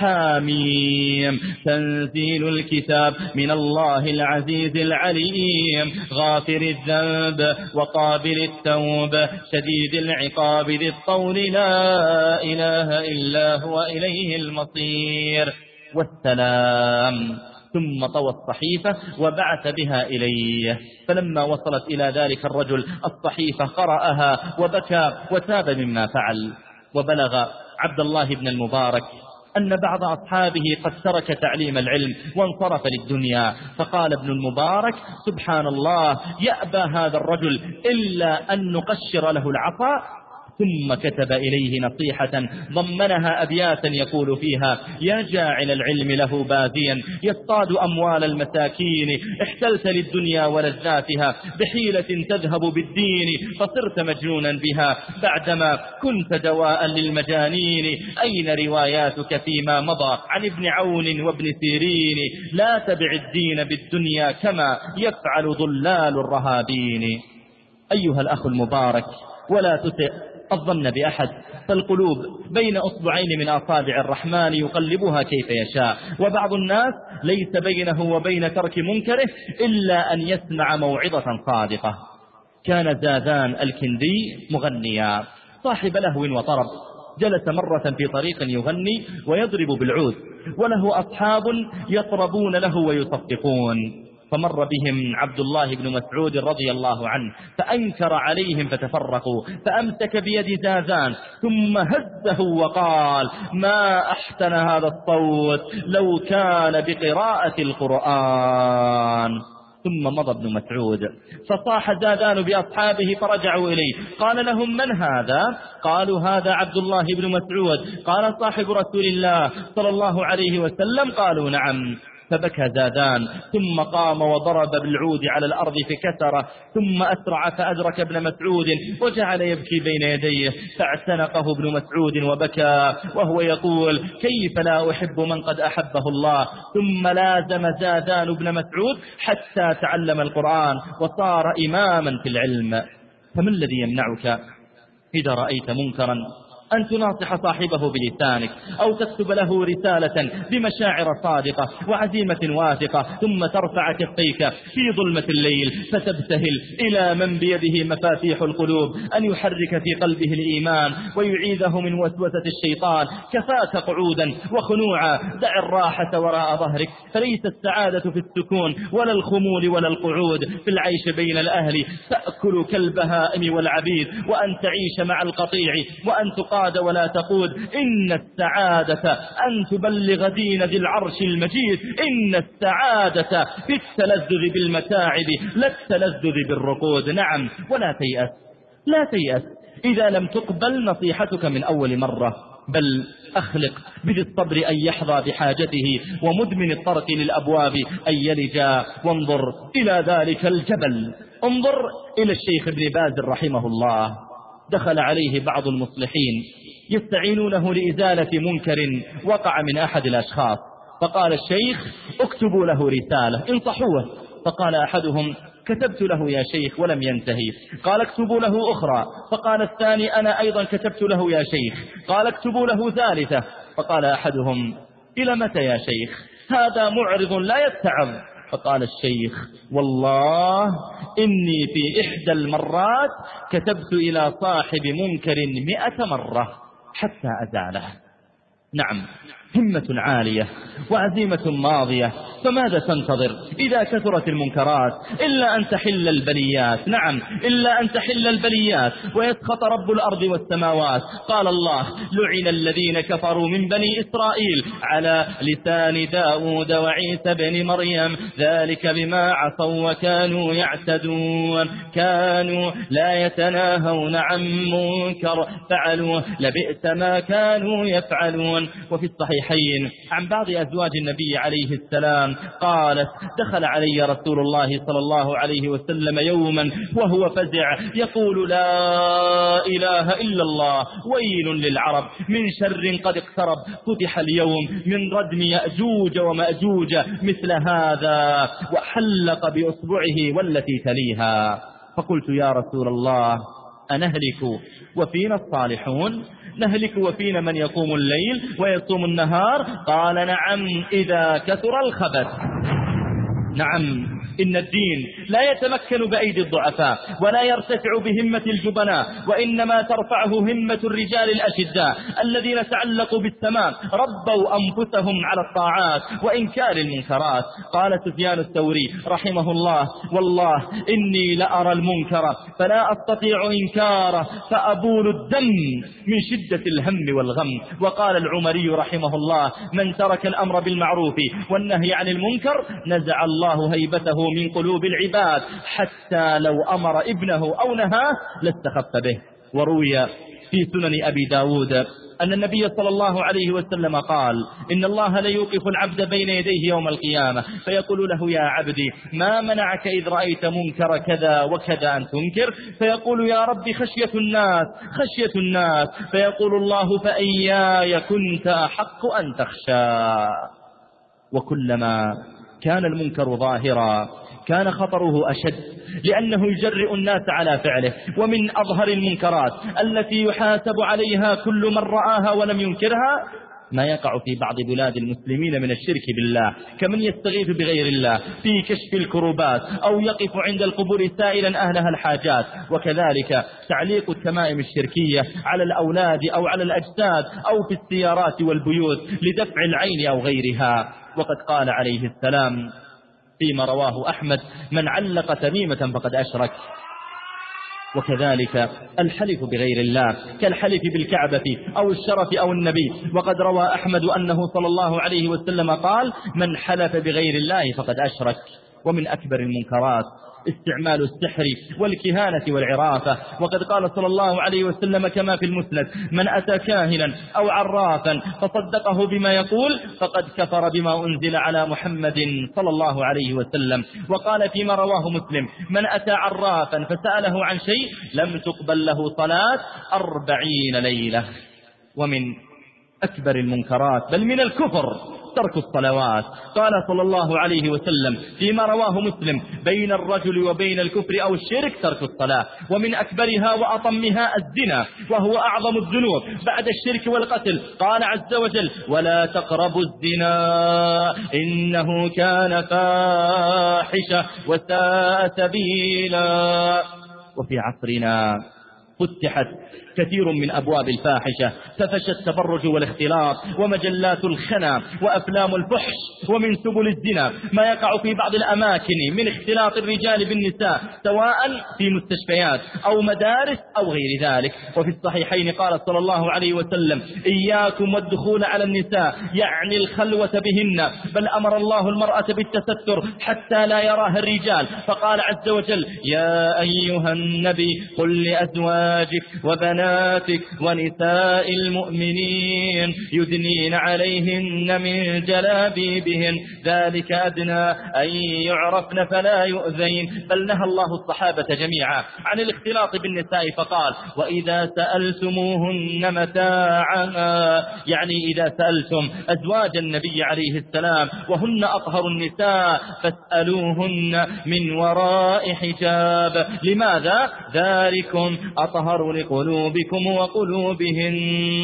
حاميم، تنزيل الكتاب من الله العزيز العليم، غافر الذنب وقابل التوب، شديد العقاب، ذي الطول، لا إله إلا هو إليه المصير، والسلام. ثم طوى الصحيفة وبعث بها إليه. فلما وصلت إلى ذلك الرجل الصحيفة قرأها وبكى وتاب مما فعل. وبلغ عبد الله بن المبارك أن بعض أصحابه قد ترك تعليم العلم وانصرف للدنيا، فقال ابن المبارك: سبحان الله، يأبى هذا الرجل إلا أن نقشر له العصا. ثم كتب إليه نصيحة ضمنها أبياتا يقول فيها: يا جاعل العلم له باديا يصطاد أموال المساكين، احتلت للدنيا ولذاتها بحيلة تذهب بالدين، فصرت مجنونا بها بعدما كنت دواء للمجانين. أين رواياتك فيما مضى عن ابن عون وابن سيرين؟ لا تبع الدين بالدنيا كما يفعل ضلال الرهابين. أيها الأخ المبارك، ولا تسئ الظن بأحد، فالقلوب بين أصبعين من أصابع الرحمن يقلبها كيف يشاء، وبعض الناس ليس بينه وبين ترك منكره إلا أن يسمع موعظة صادقة. كان زاذان الكندي مغنيا صاحب لهو وطرب، جلس مرة في طريق يغني ويضرب بالعود، وله أصحاب يطربون له ويصفقون، فمر بهم عبد الله بن مسعود رضي الله عنه فأنكر عليهم فتفرقوا، فأمسك بيد زاذان ثم هزه وقال: ما أحسن هذا الصوت لو كان بقراءة القرآن. ثم مضى ابن مسعود، فصاح زاذان بأصحابه فرجعوا إليه، قال لهم: من هذا؟ قالوا: هذا عبد الله بن مسعود. قال: صاحب رسول الله صلى الله عليه وسلم؟ قالوا: نعم. فبكى زاذان ثم قام وضرب بالعود على الأرض فكسره، ثم أسرع فأدرك ابن مسعود وجعل يبكي بين يديه، فاعتنقه ابن مسعود وبكى وهو يقول: كيف لا أحب من قد أحبه الله. ثم لازم زاذان ابن مسعود حتى تعلم القرآن وصار إماما في العلم. فما الذي يمنعك إذا رأيت منكرا أن تناصح صاحبه بلسانك أو تكتب له رسالة بمشاعر صادقة وعزيمة واثقة، ثم ترفع كفيك في ظلمة الليل فتبتهل إلى من بيده مفاتيح القلوب أن يحرك في قلبه الإيمان ويعيذه من وسوسة الشيطان. كفاك قعودا وخنوعا، دع الراحة وراء ظهرك، فليس السعادة في السكون ولا الخمول ولا القعود، في العيش بين الأهل تأكل كالبهائم والعبيد، وأن تعيش مع القطيع، وأن تقاد ولا تقود. إن السعادة أن تبلغ دين ذي العرش المجيد، إن السعادة في التلذذ بالمتاعب لا التلذذ بالرقود. نعم، ولا تيأس، لا تيأس إذا لم تقبل نصيحتك من أول مرة، بل أخلق بذي الصبر أن يحظى بحاجته، ومدمن الطرق للأبواب أن يلجا. وانظر إلى ذلك الجبل، انظر إلى الشيخ ابن باز رحمه الله، دخل عليه بعض المصلحين يستعينونه لإزالة منكر وقع من أحد الأشخاص، فقال الشيخ اكتبوا له رسالة انصحوه. فقال أحدهم كتبت له يا شيخ ولم ينتهي. قال اكتبوا له أخرى. فقال الثاني أنا أيضا كتبت له يا شيخ. قال اكتبوا له ثالثة. فقال أحدهم إلى متى يا شيخ؟ هذا معرض لا يتعظ. فقال الشيخ والله إني في إحدى المرات كتبت إلى صاحب منكر مئة مرة حتى أزاله. نعم، همة عالية وعزيمة ماضية، فماذا تنتظر إذا كثرت المنكرات؟ إلا أن تحل البليات. نعم، إلا أن تحل البليات ويسخط رب الأرض والسماوات. قال الله لعن الذين كفروا من بني إسرائيل على لسان داود وعيسى بن مريم ذلك بما عصوا وكانوا يعتدون كانوا لا يتناهون عن منكر فعلوه لبئس ما كانوا يفعلون. وفي الصحيحين عن بعض أزواج النبي عليه السلام قالت دخل علي رسول الله صلى الله عليه وسلم يوما وهو فزع يقول لا إله إلا الله ويل للعرب من شر قد اقترب فتح اليوم من ردم يأجوج ومأجوج مثل هذا وحلق بأصبعه والتي تليها. فقلت يا رسول الله أنهلك وفينا الصالحون؟ نهلك وفينا من يقوم الليل ويصوم النهار؟ قال نعم إذا كثر الخبث. نعم، إن الدين لا يتمكن بأيدي الضعفاء ولا يرتفع بهمة الجبناء، وإنما ترفعه همة الرجال الأشداء الذين تعلقوا بالسماء ربوا أنفسهم على الطاعات وإنكار المنكرات. قال سفيان الثوري رحمه الله والله إني لأرى المنكر فلا أستطيع إنكاره فأبول الدم من شدة الهم والغم. وقال العمري رحمه الله من ترك الأمر بالمعروف والنهي عن المنكر نزع الله هيبته من قلوب العباد حتى لو أمر ابنه أو نهاه لاستخف به. وروي في سنن أبي داود أن النبي صلى الله عليه وسلم قال إن الله ليوقف العبد بين يديه يوم القيامة فيقول له يا عبدي ما منعك إذ رأيت منكر كذا وكذا أن تنكر؟ فيقول يا رب خشية الناس خشية الناس. فيقول الله فإياي كنت أحق أن تخشى. وكلما كان المنكر ظاهرا كان خطره أشد لأنه يجرئ الناس على فعله. ومن أظهر المنكرات التي يحاسب عليها كل من رآها ولم ينكرها ما يقع في بعض بلاد المسلمين من الشرك بالله، كمن يستغيث بغير الله في كشف الكروبات أو يقف عند القبور سائلا أهلها الحاجات، وكذلك تعليق التمائم الشركية على الأولاد أو على الأجساد أو في السيارات والبيوت لدفع العين أو غيرها. وقد قال عليه السلام فيما رواه أحمد من علق تميمة فقد أشرك. وكذلك الحلف بغير الله كالحلف بالكعبة أو الشرف أو النبي. وقد روى أحمد أنه صلى الله عليه وسلم قال من حلف بغير الله فقد أشرك. ومن أكبر المنكرات استعمال السحر والكهانة والعرافة. وقد قال صلى الله عليه وسلم كما في المسند من أتى كاهنا أو عرافا فصدقه بما يقول فقد كفر بما أنزل على محمد صلى الله عليه وسلم. وقال فيما رواه مسلم من أتى عرافا فسأله عن شيء لم تقبل له صلاة أربعين ليلة. ومن أكبر المنكرات بل من الكفر ترك الصلوات. قال صلى الله عليه وسلم فيما رواه مسلم: بين الرجل وبين الكفر أو الشرك ترك الصلاة، ومن أكبرها وأطمها الزنا، وهو أعظم الذنوب بعد الشرك والقتل. قال عز وجل: ولا تقربوا الزنا إنه كان فاحشة وساء سبيلا. وفي عصرنا فتحت كثير من أبواب الفاحشة، ففشى التبرج والاختلاط ومجلات الخنا وأفلام الفحش ومن سبل الزنا ما يقع في بعض الأماكن من اختلاط الرجال بالنساء، سواء في مستشفيات أو مدارس أو غير ذلك. وفي الصحيحين قال صلى الله عليه وسلم: إياكم والدخول على النساء، يعني الخلوة بهن، بل أمر الله المرأة بالتستر حتى لا يراها الرجال، فقال عز وجل: يا أيها النبي قل لأزواجك وبناتك ونساء المؤمنين يدنين عليهن من جلابيبهن ذلك أدنى أن يعرفن فلا يؤذين. بل نهى الله الصحابة جميعا عن الاختلاط بالنساء فقال: وإذا سألتموهن متاعا، يعني إذا سألتم أزواج النبي عليه السلام وهن أطهر النساء فاسألوهن من وراء حجاب. لماذا؟ ذلكم أطهر لقلوبكم وقلوبهن.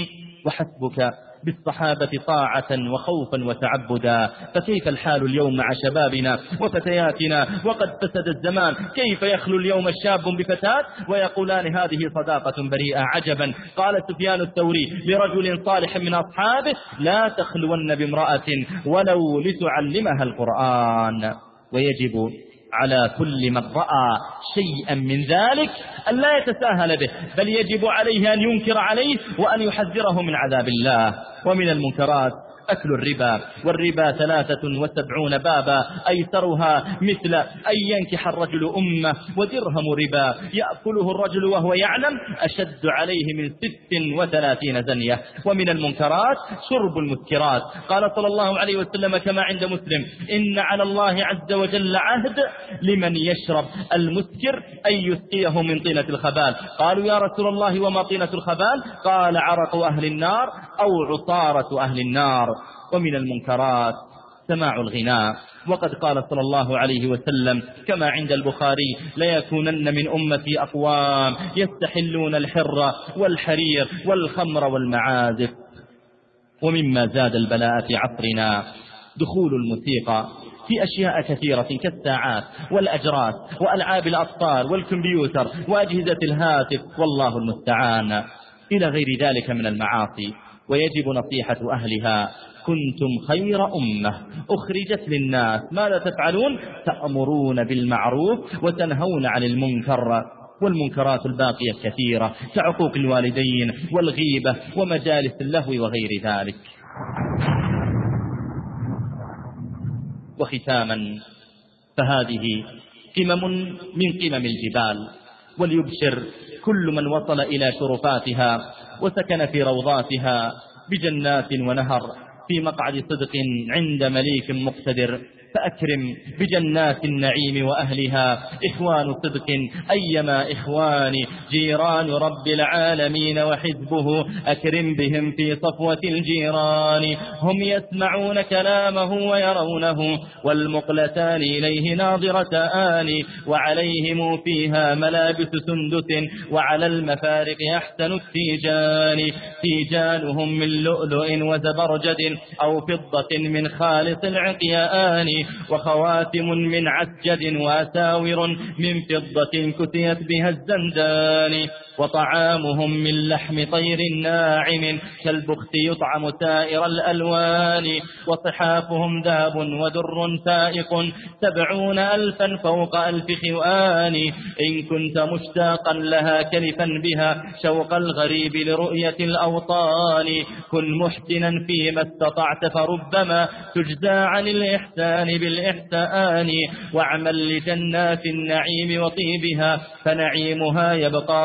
وحسبك بالصحابة طاعة وخوفا وتعبدا، فكيف الحال اليوم مع شبابنا وفتياتنا وقد فسد الزمان؟ كيف يخلو اليوم الشاب بفتاة ويقولان هذه صداقة بريئة؟ عجبا. قال سفيان الثوري لرجل صالح من أصحابه: لا تخلون بامرأة ولو لتعلمها القرآن. ويجب على كل من رأى شيئا من ذلك أن لا يتساهل به، بل يجب عليه أن ينكر عليه وأن يحذره من عذاب الله. ومن المنكرات أكل الربا، والربا ثلاثة وسبعون بابا، أيسرها مثل أن ينكح الرجل أمه، ودرهم ربا يأكله الرجل وهو يعلم أشد عليه من ست وثلاثين زنية. ومن المنكرات شرب المسكرات. قال صلى الله عليه وسلم كما عند مسلم: إن على الله عز وجل عهد لمن يشرب المسكر أن يسقيه من طينة الخبال. قالوا: يا رسول الله وما طينة الخبال؟ قال: عرق أهل النار أو عصارة أهل النار. ومن المنكرات سماع الغناء، وقد قال صلى الله عليه وسلم كما عند البخاري: ليكونن من أمتي أقوام يستحلون الحر والحرير والخمر والمعازف. ومما زاد البلاء في عصرنا دخول الموسيقى في أشياء كثيرة كالساعات والأجراس وألعاب الأطفال والكمبيوتر وأجهزة الهاتف، والله المستعان، إلى غير ذلك من المعاصي. ويجب نصيحة أهلها: كنتم خير أمة أخرجت للناس، ماذا تفعلون؟ تأمرون بالمعروف وتنهون عن المنكر. والمنكرات الباقية كثيرة كعقوق الوالدين والغيبة ومجالس اللهو وغير ذلك. وختاما، فهذه قمم من قمم الجبال، وليبشر كل من وصل إلى شرفاتها وسكن في روضاتها بجنات ونهر في مقعد صدق عند مليك مقتدر، فأكرم بجنات النعيم وأهلها إخوان صدق، أيما إخوان جيران رب العالمين وحزبه، أكرم بهم في صفوة الجيران، هم يسمعون كلامه ويرونه، والمقلتان إليه ناظرتان، وعليهم فيها ملابس سندس، وعلى المفارق أحسن التيجان، تيجانهم من لؤلؤ وزبرجد أو فضة من خالص العقيان، وخواتم من عسجد وأساور من فضة كتيت بها الزندان، وطعامهم من لحم طير ناعم كالبخت يطعم سائر الألوان، وصحافهم ذهب ودر فائق سبعون ألفا فوق ألف خوان، إن كنت مشتاقا لها كلفا بها شوق الغريب لرؤية الأوطان، كن محسنا فيما استطعت فربما تجزى عن الإحسان بالإحسان، واعمل لجنات النعيم وطيبها فنعيمها يبقى وليس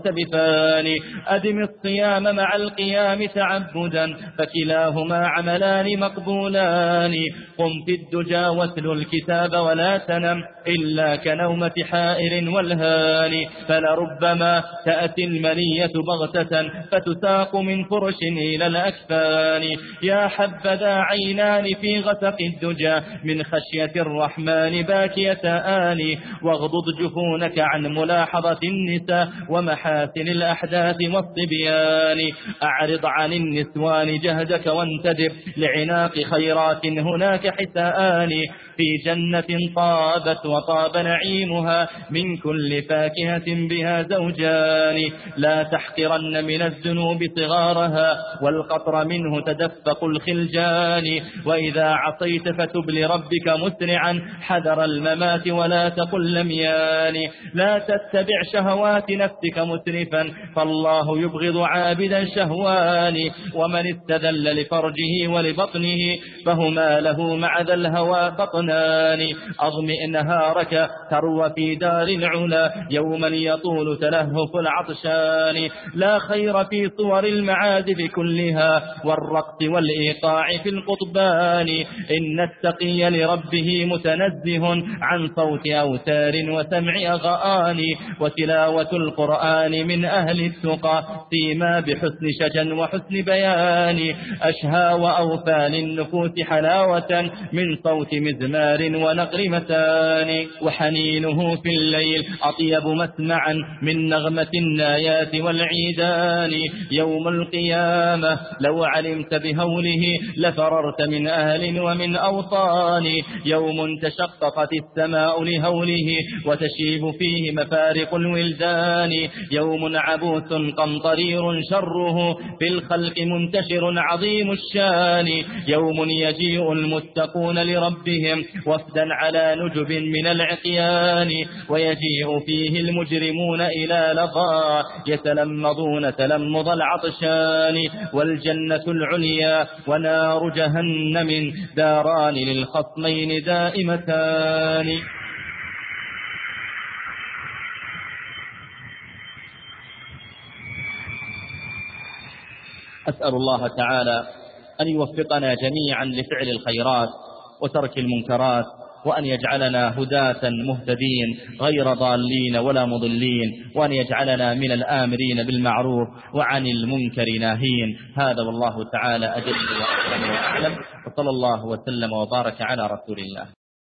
مرتبفان. أدم الصيام مع القيام تعبدا فكلاهما عملان مقبولان. قم في الدجى واتل الكتاب ولا تنم إلا كنومة حائر والهان. فلربما تأتي المنية بغتة فتساق من فرش إلى الأكفان. يا حبذا عينان في غسق الدجى من خشية الرحمن باكيتان. واغضض جفونك عن ملاحظة النساء ومحاسن الأحداث والصبيان. أعرض عن النسوان جهدك وانتدب لعناق خيرات هناك حسآن. في جنة طابت وطاب نعيمها من كل فاكهة بها زوجان. لا تحقرن من الذنوب صغارها والقطر منه تدفق الخلجان. وإذا عصيت فتب لربك مسرعا حذر الممات ولا تقل لميان. لا تتبع شهوات نفسك مسرفا فالله يبغض عابدا شهوان. ومن استذل لفرجه ولبطنه فهما له مع ذا الهوى بطنان. أضمئ نهارك تروى في دار العلا يوما يطول تلهف العطشان. لا خير في صور المعازف كلها والرقص والإيقاع في القطبان. إن التقي لربه متنزه عن صوت أوتار وسمع أغاني. وتلاوة القرآن من أهل التقى فيما بحسن شجا وحسن بيان. أشهى وأوفى للنفوس حلاوة من صوت مزمار ونقر متان. وحنينه في الليل أطيب مسمعا من نغمة النايات والعيدان. يوم القيامة لو علمت بهوله لفررت من أهل ومن أوطان. يوم تشققت السماء لهوله وتشيب فيه مفارق الولدان. يوم عبوس قمطرير شره في الخلق منتشر عظيم الشان. يوم يجيء المتقون لربهم وفدا على نجب من العقيان. ويجيء فيه المجرمون إلى لظى يتلمضون تلمض العطشان. والجنة العليا ونار جهنم داران للخصمين دائمتان. أسأل الله تعالى أن يوفقنا جميعا لفعل الخيرات وترك المنكرات وأن يجعلنا هداة مهتدين غير ضالين ولا مضلين وأن يجعلنا من الآمرين بالمعروف وعن المنكر ناهين. هذا والله تعالى أجل وأعلم وصلى الله وسلم وبارك على رسول الله.